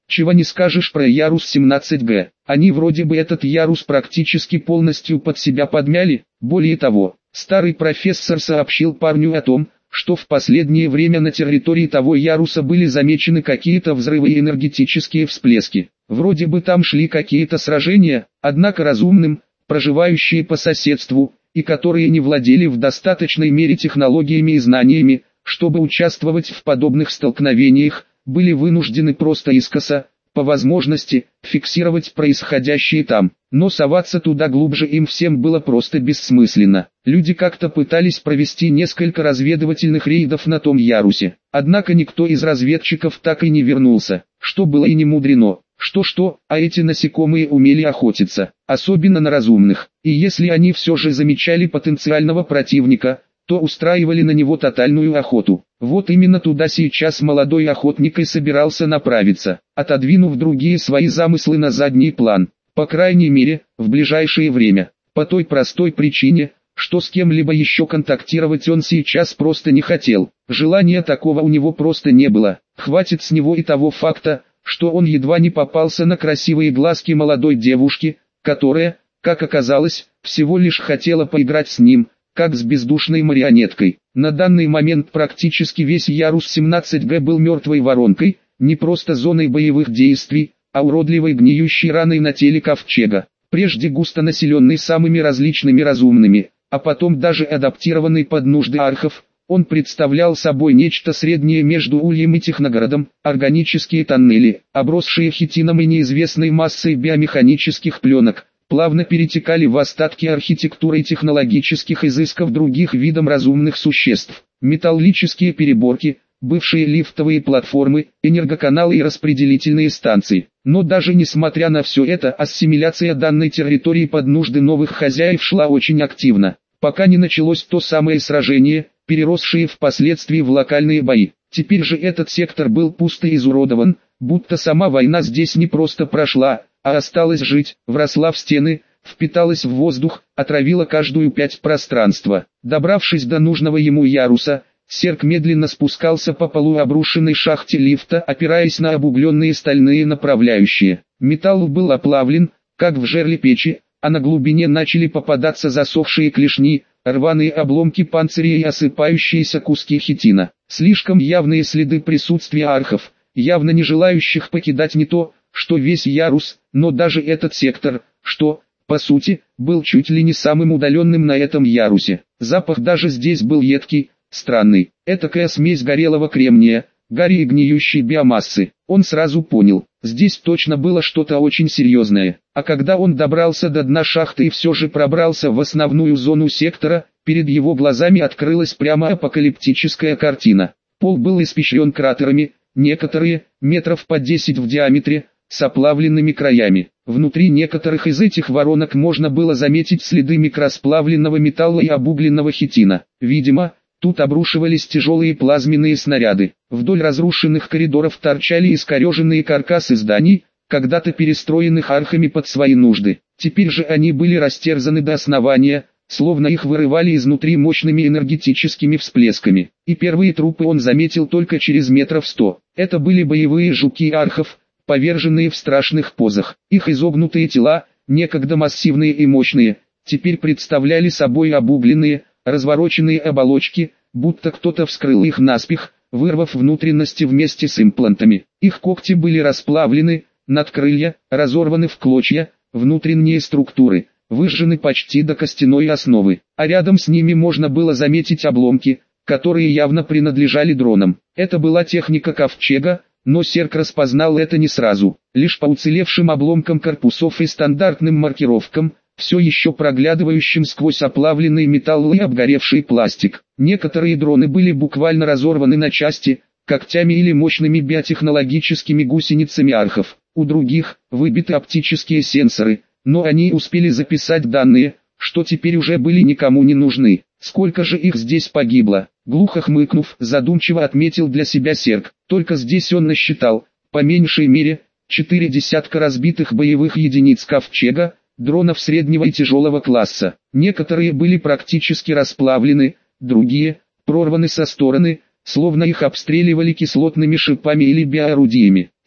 Чего не скажешь про Ярус 17Г. Они вроде бы этот Ярус практически полностью под себя подмяли. Более того, старый профессор сообщил парню о том, что в последнее время на территории того Яруса были замечены какие-то взрывы и энергетические всплески. Вроде бы там шли какие-то сражения, однако разумным, проживающие по соседству, и которые не владели в достаточной мере технологиями и знаниями, чтобы участвовать в подобных столкновениях, были вынуждены просто искоса, по возможности, фиксировать происходящее там. Но соваться туда глубже им всем было просто бессмысленно. Люди как-то пытались провести несколько разведывательных рейдов на том Ярусе. Однако никто из разведчиков так и не вернулся, что было и не мудрено. Что-что, а эти насекомые умели охотиться, особенно на разумных. И если они все же замечали потенциального противника, то устраивали на него тотальную охоту. Вот именно туда сейчас молодой охотник и собирался направиться, отодвинув другие свои замыслы на задний план, по крайней мере, в ближайшее время. По той простой причине, что с кем-либо еще контактировать он сейчас просто не хотел. Желания такого у него просто не было. Хватит с него и того факта, что он едва не попался на красивые глазки молодой девушки, которая, как оказалось, всего лишь хотела поиграть с ним, как с бездушной марионеткой. На данный момент практически весь Ярус 17Г был мертвой воронкой, не просто зоной боевых действий, а уродливой гниющей раной на теле ковчега, прежде густонаселенный самыми различными разумными, а потом даже адаптированный под нужды архов. Он представлял собой нечто среднее между ульем и техногородом, органические тоннели, обросшие хитином и неизвестной массой биомеханических пленок, плавно перетекали в остатки архитектуры и технологических изысков других видов разумных существ. Металлические переборки, бывшие лифтовые платформы, энергоканалы и распределительные станции. Но даже несмотря на все это, ассимиляция данной территории под нужды новых хозяев шла очень активно, пока не началось то самое сражение, переросшие впоследствии в локальные бои. Теперь же этот сектор был пусто изуродован, будто сама война здесь не просто прошла, а осталась жить, вросла в стены, впиталась в воздух, отравила каждую пять пространства. Добравшись до нужного ему яруса, Серк медленно спускался по полуобрушенной шахте лифта, опираясь на обугленные стальные направляющие. Металл был оплавлен, как в жерле печи, а на глубине начали попадаться засохшие клешни, рваные обломки панциря и осыпающиеся куски хитина. Слишком явные следы присутствия архов, явно не желающих покидать не то, что весь Ярус, но даже этот сектор, что, по сути, был чуть ли не самым удаленным на этом Ярусе. Запах даже здесь был едкий, странный. Этакая смесь горелого кремния, гари и гниющей биомассы. Он сразу понял, здесь точно было что-то очень серьезное. А когда он добрался до дна шахты и все же пробрался в основную зону сектора, перед его глазами открылась прямо апокалиптическая картина. Пол был испещрен кратерами, некоторые, метров по 10 в диаметре, с оплавленными краями. Внутри некоторых из этих воронок можно было заметить следы микросплавленного металла и обугленного хитина. Видимо, тут обрушивались тяжелые плазменные снаряды. Вдоль разрушенных коридоров торчали искореженные каркасы зданий, когда-то перестроенных архами под свои нужды. Теперь же они были растерзаны до основания, словно их вырывали изнутри мощными энергетическими всплесками. И первые трупы он заметил только через метров 100. Это были боевые жуки архов, поверженные в страшных позах. Их изогнутые тела, некогда массивные и мощные, теперь представляли собой обугленные, развороченные оболочки, будто кто-то вскрыл их наспех, вырвав внутренности вместе с имплантами. Их когти были расплавлены, надкрылья, разорваны в клочья, внутренние структуры выжжены почти до костяной основы, а рядом с ними можно было заметить обломки, которые явно принадлежали дронам. Это была техника ковчега, но Серк распознал это не сразу, лишь по уцелевшим обломкам корпусов и стандартным маркировкам, все еще проглядывающим сквозь оплавленный металл и обгоревший пластик. Некоторые дроны были буквально разорваны на части, когтями или мощными биотехнологическими гусеницами архов. У других выбиты оптические сенсоры, но они успели записать данные, что теперь уже были никому не нужны. Сколько же их здесь погибло? Глухо хмыкнув, задумчиво отметил для себя Серк. Только здесь он насчитал, по меньшей мере, 4 десятка разбитых боевых единиц ковчега, дронов среднего и тяжелого класса. Некоторые были практически расплавлены, другие прорваны со стороны, словно их обстреливали кислотными шипами или биоорудиями.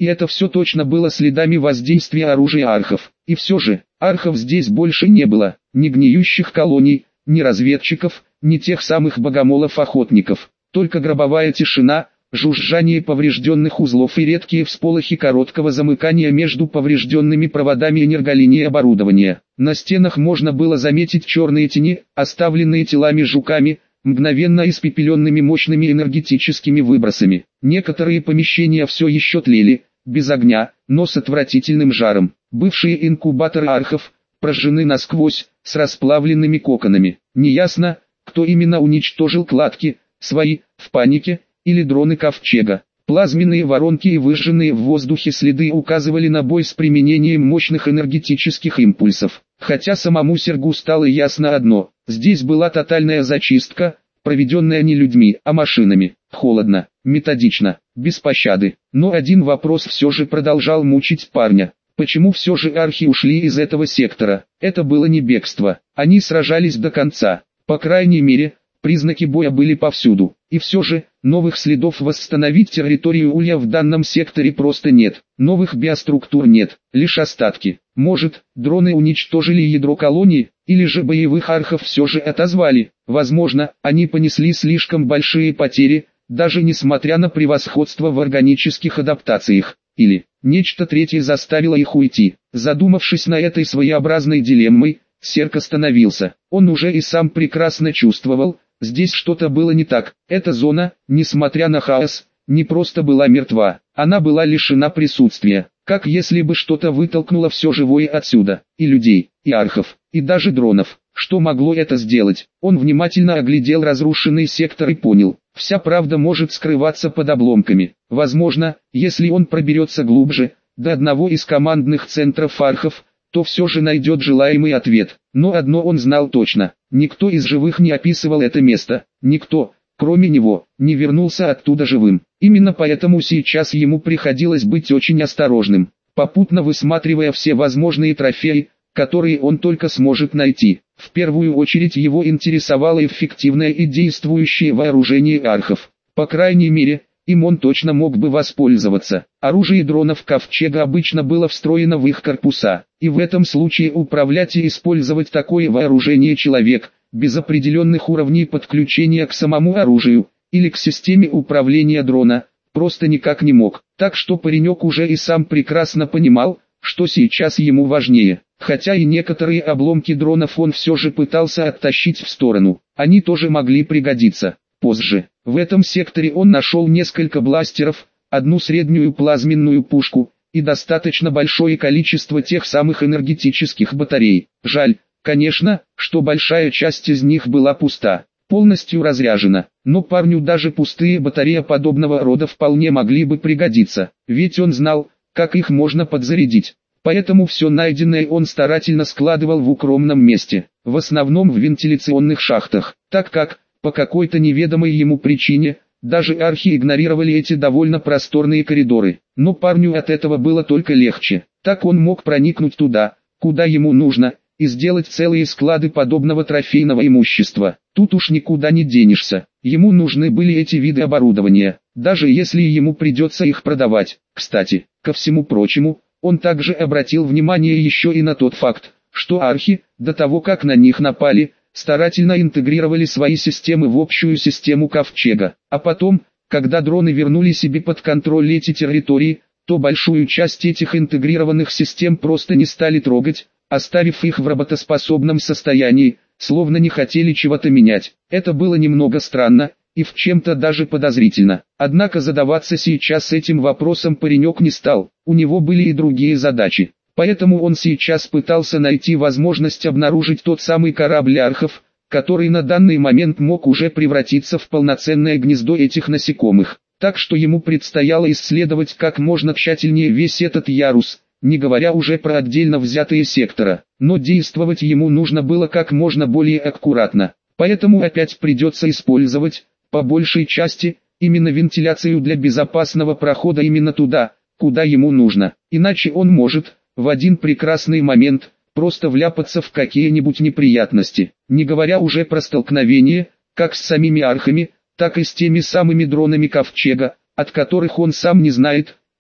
и это все точно было следами воздействия оружия архов. И все же, архов здесь больше не было, ни гниющих колоний, ни разведчиков, ни тех самых богомолов-охотников, только гробовая тишина, жужжание поврежденных узлов и редкие всполохи короткого замыкания между поврежденными проводами энерголинии оборудования. На стенах можно было заметить черные тени, оставленные телами жуками, мгновенно испепеленными мощными энергетическими выбросами. Некоторые помещения все еще тлели, без огня, но с отвратительным жаром. Бывшие инкубаторы архов прожжены насквозь, с расплавленными коконами. Неясно, кто именно уничтожил кладки, свои, в панике, или дроны Ковчега. Плазменные воронки и выжженные в воздухе следы указывали на бой с применением мощных энергетических импульсов. Хотя самому Сергу стало ясно одно: здесь была тотальная зачистка, проведенная не людьми, а машинами. Холодно, методично, без пощады. Но один вопрос все же продолжал мучить парня. Почему все же архи ушли из этого сектора? Это было не бегство. Они сражались до конца. По крайней мере, признаки боя были повсюду. И все же, новых следов восстановить территорию Улья в данном секторе просто нет. Новых биоструктур нет, лишь остатки. Может, дроны уничтожили ядро колонии, или же боевых архов все же отозвали. Возможно, они понесли слишком большие потери, даже несмотря на превосходство в органических адаптациях. Или нечто третье заставило их уйти. Задумавшись над этой своеобразной дилеммой, Серг остановился. Он уже и сам прекрасно чувствовал, здесь что-то было не так. Эта зона, несмотря на хаос, не просто была мертва, она была лишена присутствия. Как если бы что-то вытолкнуло все живое отсюда, и людей, и архов, и даже дронов. Что могло это сделать? Он внимательно оглядел разрушенный сектор и понял, вся правда может скрываться под обломками. Возможно, если он проберется глубже, до одного из командных центров архов, то все же найдет желаемый ответ. Но одно он знал точно: никто из живых не описывал это место, никто, кроме него, не вернулся оттуда живым. Именно поэтому сейчас ему приходилось быть очень осторожным, попутно высматривая все возможные трофеи, которые он только сможет найти. В первую очередь его интересовало эффективное и действующее вооружение архов. По крайней мере, им он точно мог бы воспользоваться. Оружие дронов Ковчега обычно было встроено в их корпуса, и в этом случае управлять и использовать такое вооружение человек, без определенных уровней подключения к самому оружию, или к системе управления дрона, просто никак не мог. Так что паренек уже и сам прекрасно понимал, что сейчас ему важнее. Хотя и некоторые обломки дронов он все же пытался оттащить в сторону, они тоже могли пригодиться. Позже, в этом секторе он нашел несколько бластеров, одну среднюю плазменную пушку, и достаточно большое количество тех самых энергетических батарей. Жаль, конечно, что большая часть из них была пуста, полностью разряжена, но парню даже пустые батареи подобного рода вполне могли бы пригодиться, ведь он знал, как их можно подзарядить. Поэтому все найденное он старательно складывал в укромном месте, в основном в вентиляционных шахтах, так как, по какой-то неведомой ему причине, даже архи игнорировали эти довольно просторные коридоры. Но парню от этого было только легче. Так он мог проникнуть туда, куда ему нужно, и сделать целые склады подобного трофейного имущества. Тут уж никуда не денешься. Ему нужны были эти виды оборудования, даже если ему придется их продавать. Кстати, ко всему прочему, он также обратил внимание еще и на тот факт, что архи, до того как на них напали, старательно интегрировали свои системы в общую систему Ковчега. А потом, когда дроны вернули себе под контроль эти территории, то большую часть этих интегрированных систем просто не стали трогать, оставив их в работоспособном состоянии, словно не хотели чего-то менять. Это было немного странно, и в чем-то даже подозрительно. Однако задаваться сейчас этим вопросом паренек не стал, у него были и другие задачи. Поэтому он сейчас пытался найти возможность обнаружить тот самый корабль архов, который на данный момент мог уже превратиться в полноценное гнездо этих насекомых. Так что ему предстояло исследовать как можно тщательнее весь этот ярус, не говоря уже про отдельно взятые сектора. Но действовать ему нужно было как можно более аккуратно. Поэтому опять придется использовать, по большей части, именно вентиляцию для безопасного прохода именно туда, куда ему нужно. Иначе он может, в один прекрасный момент, просто вляпаться в какие-нибудь неприятности, не говоря уже про столкновение, как с самими архами, так и с теми самыми дронами Ковчега, от которых он сам не знает,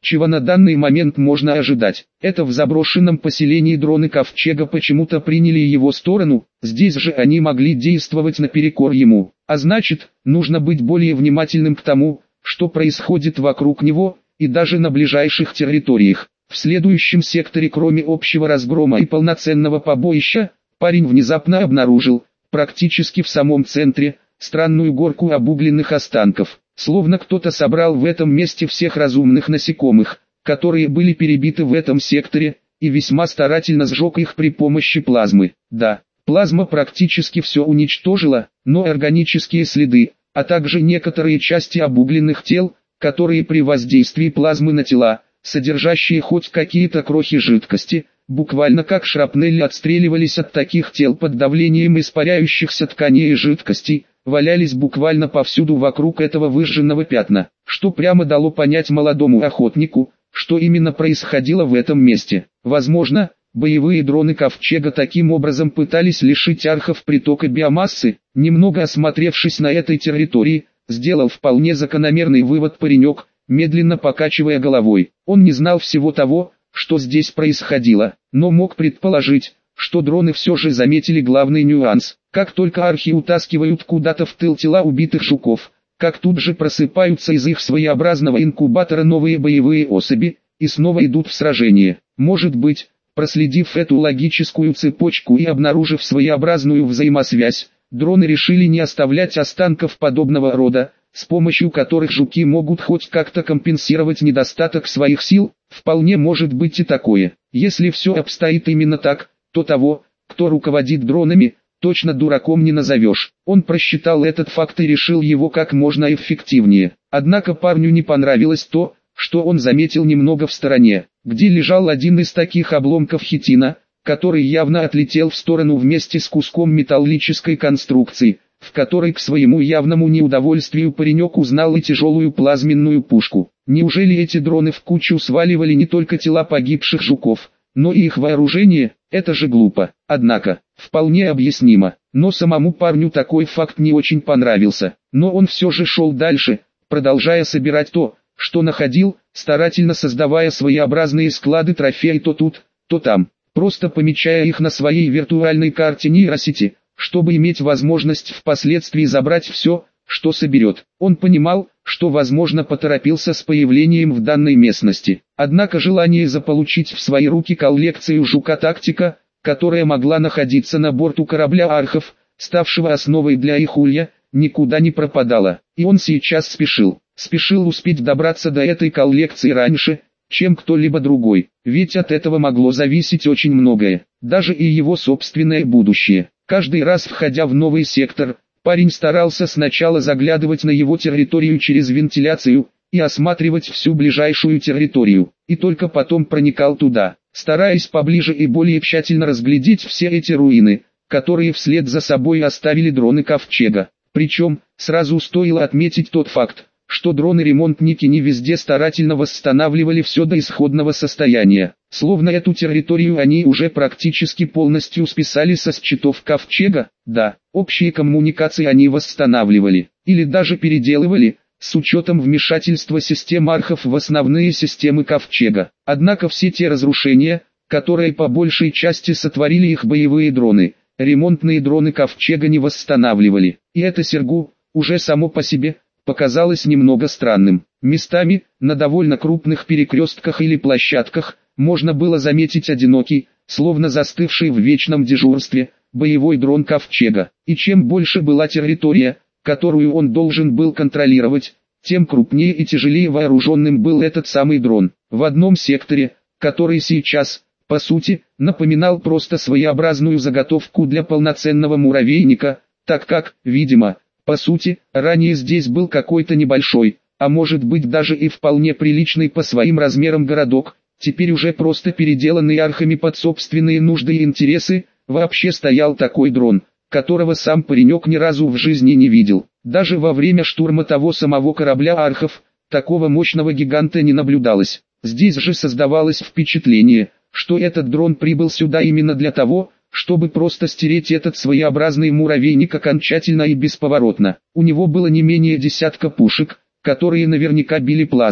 чего на данный момент можно ожидать. Это в заброшенном поселении дроны Ковчега почему-то приняли его сторону, здесь же они могли действовать наперекор ему. А значит, нужно быть более внимательным к тому, что происходит вокруг него, и даже на ближайших территориях. В следующем секторе, кроме общего разгрома и полноценного побоища, парень внезапно обнаружил, практически в самом центре, странную горку обугленных останков. Словно кто-то собрал в этом месте всех разумных насекомых, которые были перебиты в этом секторе, и весьма старательно сжег их при помощи плазмы. Да, плазма практически все уничтожила, но органические следы, а также некоторые части обугленных тел, которые при воздействии плазмы на тела, содержащие хоть какие-то крохи жидкости, буквально как шрапнели отстреливались от таких тел под давлением испаряющихся тканей и жидкостей, валялись буквально повсюду вокруг этого выжженного пятна, что прямо дало понять молодому охотнику, что именно происходило в этом месте. Возможно, боевые дроны Ковчега таким образом пытались лишить архов притока биомассы. Немного осмотревшись на этой территории, сделал вполне закономерный вывод паренек, медленно покачивая головой. Он не знал всего того, что здесь происходило, но мог предположить, что дроны все же заметили главный нюанс. Как только архи утаскивают куда-то в тыл тела убитых жуков, как тут же просыпаются из их своеобразного инкубатора новые боевые особи, и снова идут в сражение. Может быть, проследив эту логическую цепочку и обнаружив своеобразную взаимосвязь, дроны решили не оставлять останков подобного рода, с помощью которых жуки могут хоть как-то компенсировать недостаток своих сил. Вполне может быть и такое. Если все обстоит именно так, то того, кто руководит дронами, точно дураком не назовешь. Он просчитал этот факт и решил его как можно эффективнее. Однако парню не понравилось то, что он заметил немного в стороне, где лежал один из таких обломков хитина, который явно отлетел в сторону вместе с куском металлической конструкции, в которой к своему явному неудовольствию паренек узнал и тяжелую плазменную пушку. Неужели эти дроны в кучу сваливали не только тела погибших жуков, но и их вооружение? Это же глупо. Однако, вполне объяснимо. Но самому парню такой факт не очень понравился. Но он все же шел дальше, продолжая собирать то, что находил, старательно создавая своеобразные склады трофеев то тут, то там, просто помечая их на своей виртуальной карте нейросети, чтобы иметь возможность впоследствии забрать все, что соберет. Он понимал, что возможно поторопился с появлением в данной местности. Однако желание заполучить в свои руки коллекцию жука-тактика, которая могла находиться на борту корабля архов, ставшего основой для их улья, никуда не пропадало. И он сейчас спешил успеть добраться до этой коллекции раньше, чем кто-либо другой. Ведь от этого могло зависеть очень многое, даже и его собственное будущее. Каждый раз входя в новый сектор, парень старался сначала заглядывать на его территорию через вентиляцию и осматривать всю ближайшую территорию, и только потом проникал туда, стараясь поближе и более тщательно разглядеть все эти руины, которые вслед за собой оставили дроны Ковчега. Причем, сразу стоило отметить тот факт, что дроны-ремонтники не везде старательно восстанавливали все до исходного состояния, словно эту территорию они уже практически полностью списали со счетов Ковчега. Да, общие коммуникации они восстанавливали, или даже переделывали, с учетом вмешательства систем архов в основные системы Ковчега. Однако все те разрушения, которые по большей части сотворили их боевые дроны, ремонтные дроны Ковчега не восстанавливали. И это Сергу, уже само по себе, показалось немного странным. Местами, на довольно крупных перекрестках или площадках, можно было заметить одинокий, словно застывший в вечном дежурстве, боевой дрон Ковчега. И чем больше была территория, которую он должен был контролировать, тем крупнее и тяжелее вооруженным был этот самый дрон. В одном секторе, который сейчас, по сути, напоминал просто своеобразную заготовку для полноценного муравейника, так как, видимо, по сути, ранее здесь был какой-то небольшой, а может быть даже и вполне приличный по своим размерам городок, теперь уже просто переделанный архами под собственные нужды и интересы, вообще стоял такой дрон, которого сам паренек ни разу в жизни не видел. Даже во время штурма того самого корабля архов, такого мощного гиганта не наблюдалось. Здесь же создавалось впечатление, что этот дрон прибыл сюда именно для того, чтобы просто стереть этот своеобразный муравейник окончательно и бесповоротно. У него было не менее десятка пушек, которые наверняка били плазмой.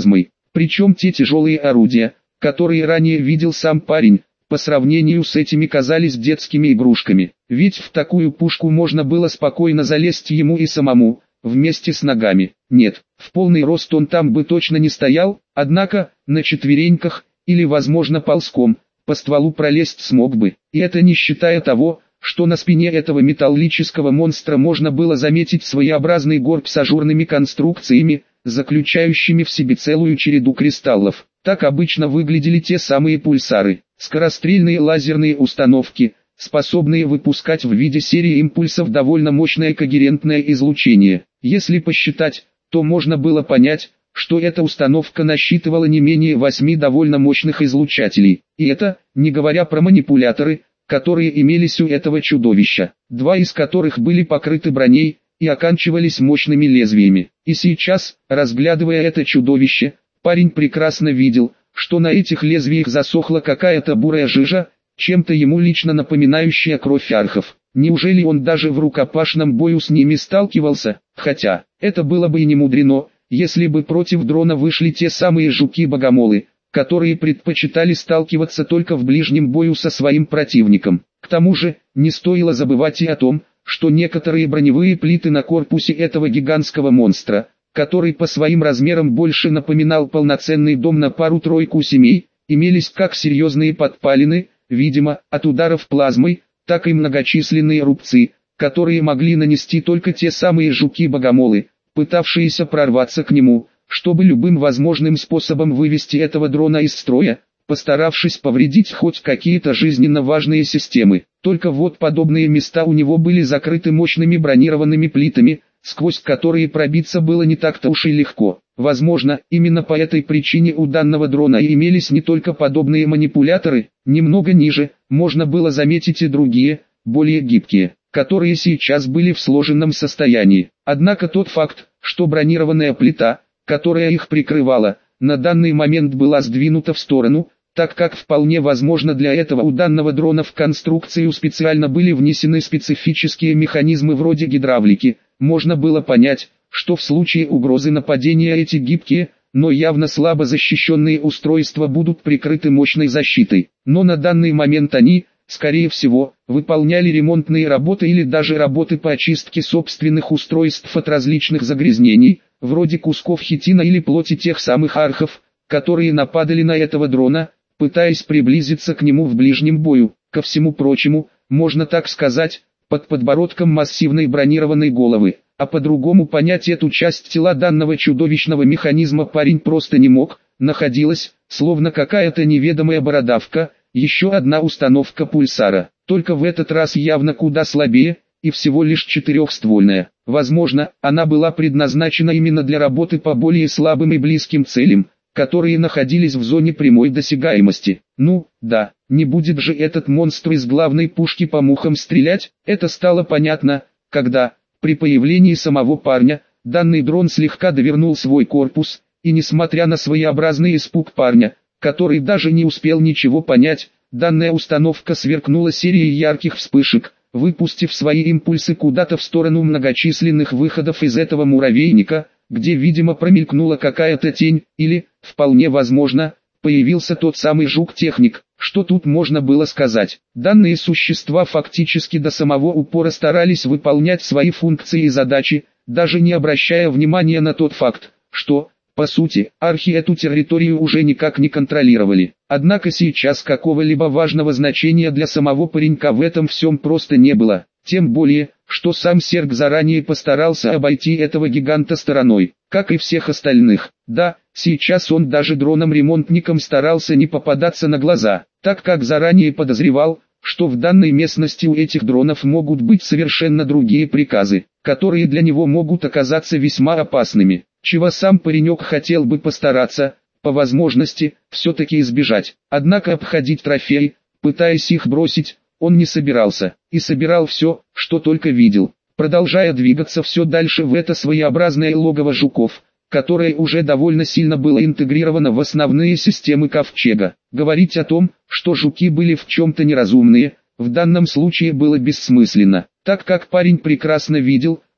Причем те тяжелые орудия, которые ранее видел сам парень, по сравнению с этими казались детскими игрушками. Ведь в такую пушку можно было спокойно залезть ему и самому, вместе с ногами. Нет, в полный рост он там бы точно не стоял, однако, на четвереньках, или возможно ползком, по стволу пролезть смог бы. И это не считая того, что на спине этого металлического монстра можно было заметить своеобразный горб с ажурными конструкциями, заключающими в себе целую череду кристаллов. Так обычно выглядели те самые пульсары, скорострельные лазерные установки, способные выпускать в виде серии импульсов довольно мощное когерентное излучение. Если посчитать, то можно было понять, что эта установка насчитывала не менее 8 довольно мощных излучателей. И это, не говоря про манипуляторы, которые имелись у этого чудовища, 2 из которых были покрыты броней и оканчивались мощными лезвиями. И сейчас, разглядывая это чудовище, парень прекрасно видел, что на этих лезвиях засохла какая-то бурая жижа, чем-то ему лично напоминающая кровь архов. Неужели он даже в рукопашном бою с ними сталкивался? Хотя, это было бы и не мудрено, если бы против дрона вышли те самые жуки-богомолы, которые предпочитали сталкиваться только в ближнем бою со своим противником. К тому же, не стоило забывать и о том, что некоторые броневые плиты на корпусе этого гигантского монстра, который по своим размерам больше напоминал полноценный дом на пару-тройку семей, имелись как серьезные подпалины, видимо, от ударов плазмой, так и многочисленные рубцы, которые могли нанести только те самые жуки-богомолы, пытавшиеся прорваться к нему, чтобы любым возможным способом вывести этого дрона из строя, постаравшись повредить хоть какие-то жизненно важные системы. Только вот подобные места у него были закрыты мощными бронированными плитами, сквозь которые пробиться было не так-то уж и легко. Возможно, именно по этой причине у данного дрона и имелись не только подобные манипуляторы, немного ниже, можно было заметить и другие, более гибкие, которые сейчас были в сложенном состоянии. Однако тот факт, что бронированная плита, которая их прикрывала, на данный момент была сдвинута в сторону, так как вполне возможно для этого у данного дрона в конструкцию специально были внесены специфические механизмы вроде гидравлики, можно было понять, что в случае угрозы нападения эти гибкие, но явно слабо защищенные устройства будут прикрыты мощной защитой. Но на данный момент они, скорее всего, выполняли ремонтные работы или даже работы по очистке собственных устройств от различных загрязнений, вроде кусков хитина или плоти тех самых архов, которые нападали на этого дрона, пытаясь приблизиться к нему в ближнем бою. Ко всему прочему, можно так сказать, под подбородком массивной бронированной головы, а по-другому понять эту часть тела данного чудовищного механизма парень просто не мог, находилась, словно какая-то неведомая бородавка, еще одна установка пульсара, только в этот раз явно куда слабее, и всего лишь четырехствольная. Возможно, она была предназначена именно для работы по более слабым и близким целям, которые находились в зоне прямой досягаемости. Ну, да, не будет же этот монстр из главной пушки по мухам стрелять, это стало понятно, когда, при появлении самого парня, данный дрон слегка довернул свой корпус, и несмотря на своеобразный испуг парня, который даже не успел ничего понять, данная установка сверкнула серией ярких вспышек, выпустив свои импульсы куда-то в сторону многочисленных выходов из этого муравейника, где, видимо, промелькнула какая-то тень, или, вполне возможно, появился тот самый жук-техник. Что тут можно было сказать? Данные существа фактически до самого упора старались выполнять свои функции и задачи, даже не обращая внимания на тот факт, что, по сути, архи эту территорию уже никак не контролировали. Однако сейчас какого-либо важного значения для самого паренька в этом всем просто не было. Тем более, что сам Серг заранее постарался обойти этого гиганта стороной, как и всех остальных. Да, сейчас он даже дроном-ремонтником старался не попадаться на глаза, так как заранее подозревал, что в данной местности у этих дронов могут быть совершенно другие приказы, которые для него могут оказаться весьма опасными, чего сам паренек хотел бы постараться, по возможности, все-таки избежать. Однако обходить трофеи, пытаясь их бросить, он не собирался, и собирал все, что только видел, продолжая двигаться все дальше в это своеобразное логово жуков, которое уже довольно сильно было интегрировано в основные системы Ковчега. Говорить о том, что жуки были в чем-то неразумные, в данном случае было бессмысленно, так как парень прекрасно видел,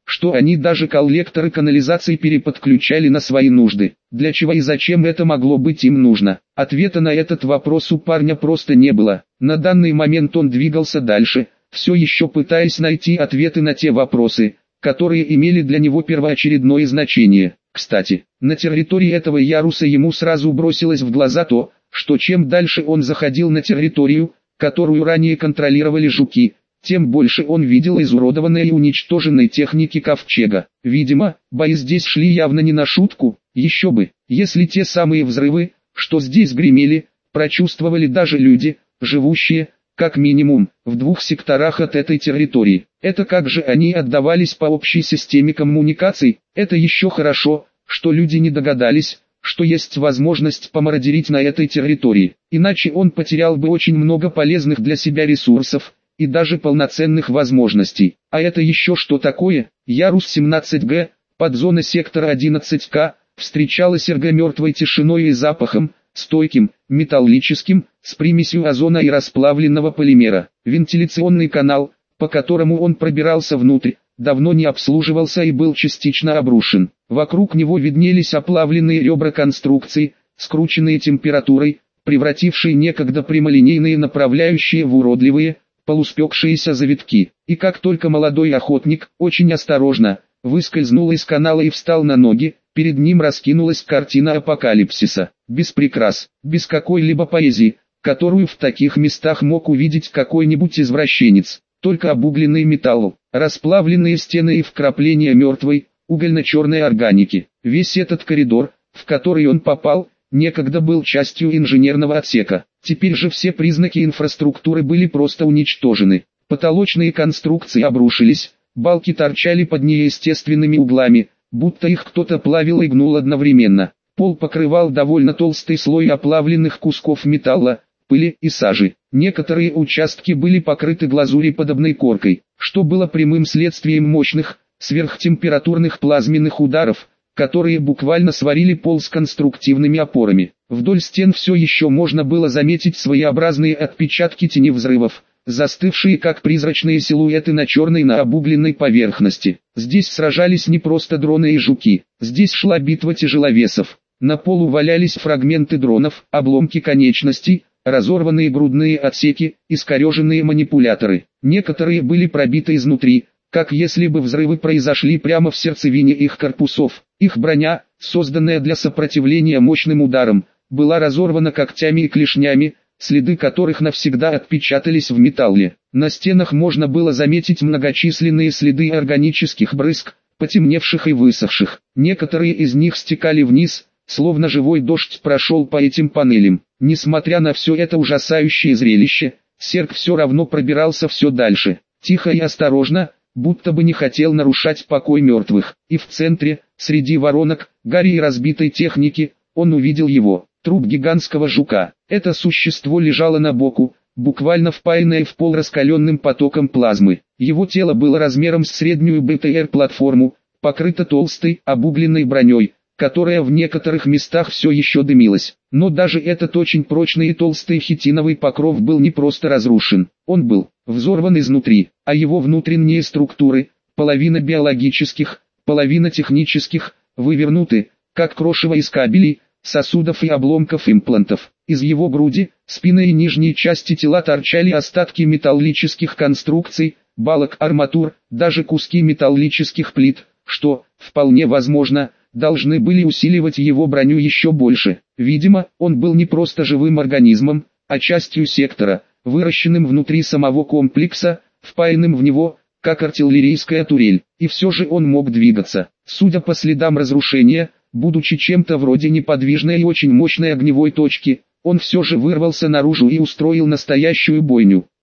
что они даже коллекторы канализации переподключали на свои нужды. Для чего и зачем это могло быть им нужно? Ответа на этот вопрос у парня просто не было. На данный момент он двигался дальше, все еще пытаясь найти ответы на те вопросы, которые имели для него первоочередное значение. Кстати, на территории этого яруса ему сразу бросилось в глаза то, что чем дальше он заходил на территорию, которую ранее контролировали жуки, тем больше он видел изуродованной и уничтоженной техники ковчега. Видимо, бои здесь шли явно не на шутку, еще бы, если те самые взрывы, что здесь гремели, прочувствовали даже люди, живущие, как минимум, в 2 секторах от этой территории. Это как же они отдавались по общей системе коммуникаций? Это еще хорошо, что люди не догадались, что есть возможность помародерить на этой территории. Иначе он потерял бы очень много полезных для себя ресурсов, и даже полноценных возможностей. А это еще что такое? Ярус 17Г, подзона сектора 11К, встречалась мертвой тишиной и запахом, стойким, металлическим, с примесью озона и расплавленного полимера. Вентиляционный канал, по которому он пробирался внутрь, давно не обслуживался и был частично обрушен. Вокруг него виднелись оплавленные ребра конструкций, скрученные температурой, превратившие некогда прямолинейные направляющие в уродливые, полуспекшиеся завитки. И как только молодой охотник, очень осторожно, выскользнул из канала и встал на ноги, перед ним раскинулась картина апокалипсиса. Без прикрас, без какой-либо поэзии, которую в таких местах мог увидеть какой-нибудь извращенец. Только обугленный металл, расплавленные стены и вкрапления мертвой, угольно-черной органики. Весь этот коридор, в который он попал, некогда был частью инженерного отсека. Теперь же все признаки инфраструктуры были просто уничтожены. Потолочные конструкции обрушились, балки торчали под неестественными углами, будто их кто-то плавил и гнул одновременно. Пол покрывал довольно толстый слой оплавленных кусков металла, пыли и сажи. Некоторые участки были покрыты глазуреподобной коркой, что было прямым следствием мощных, сверхтемпературных плазменных ударов, которые буквально сварили пол с конструктивными опорами. Вдоль стен все еще можно было заметить своеобразные отпечатки тени взрывов, застывшие как призрачные силуэты на черной обугленной поверхности. Здесь сражались не просто дроны и жуки, здесь шла битва тяжеловесов. На полу валялись фрагменты дронов, обломки конечностей, разорванные грудные отсеки, искореженные манипуляторы. Некоторые были пробиты изнутри, как если бы взрывы произошли прямо в сердцевине их корпусов. Их броня, созданная для сопротивления мощным ударам, была разорвана когтями и клешнями, следы которых навсегда отпечатались в металле. На стенах можно было заметить многочисленные следы органических брызг, потемневших и высохших. Некоторые из них стекали вниз, словно живой дождь прошел по этим панелям. Несмотря на все это ужасающее зрелище, Серг все равно пробирался все дальше, тихо и осторожно, будто бы не хотел нарушать покой мертвых. И в центре, среди воронок, гари и разбитой техники, он увидел его, труп гигантского жука. Это существо лежало на боку, буквально впаянное в пол раскаленным потоком плазмы. Его тело было размером с среднюю БТР-платформу, покрыто толстой, обугленной броней, которая в некоторых местах все еще дымилась. Но даже этот очень прочный и толстый хитиновый покров был не просто разрушен, он был взорван изнутри, а его внутренние структуры, половина биологических, половина технических, вывернуты, как крошево из кабелей, сосудов и обломков имплантов. Из его груди, спины и нижней части тела торчали остатки металлических конструкций, балок, арматур, даже куски металлических плит, что, вполне возможно, должны были усиливать его броню еще больше. Видимо, он был не просто живым организмом, а частью сектора, выращенным внутри самого комплекса, впаянным в него, как артиллерийская турель. И все же он мог двигаться. Судя по следам разрушения, будучи чем-то вроде неподвижной и очень мощной огневой точки, он все же вырвался наружу и устроил настоящую бойню.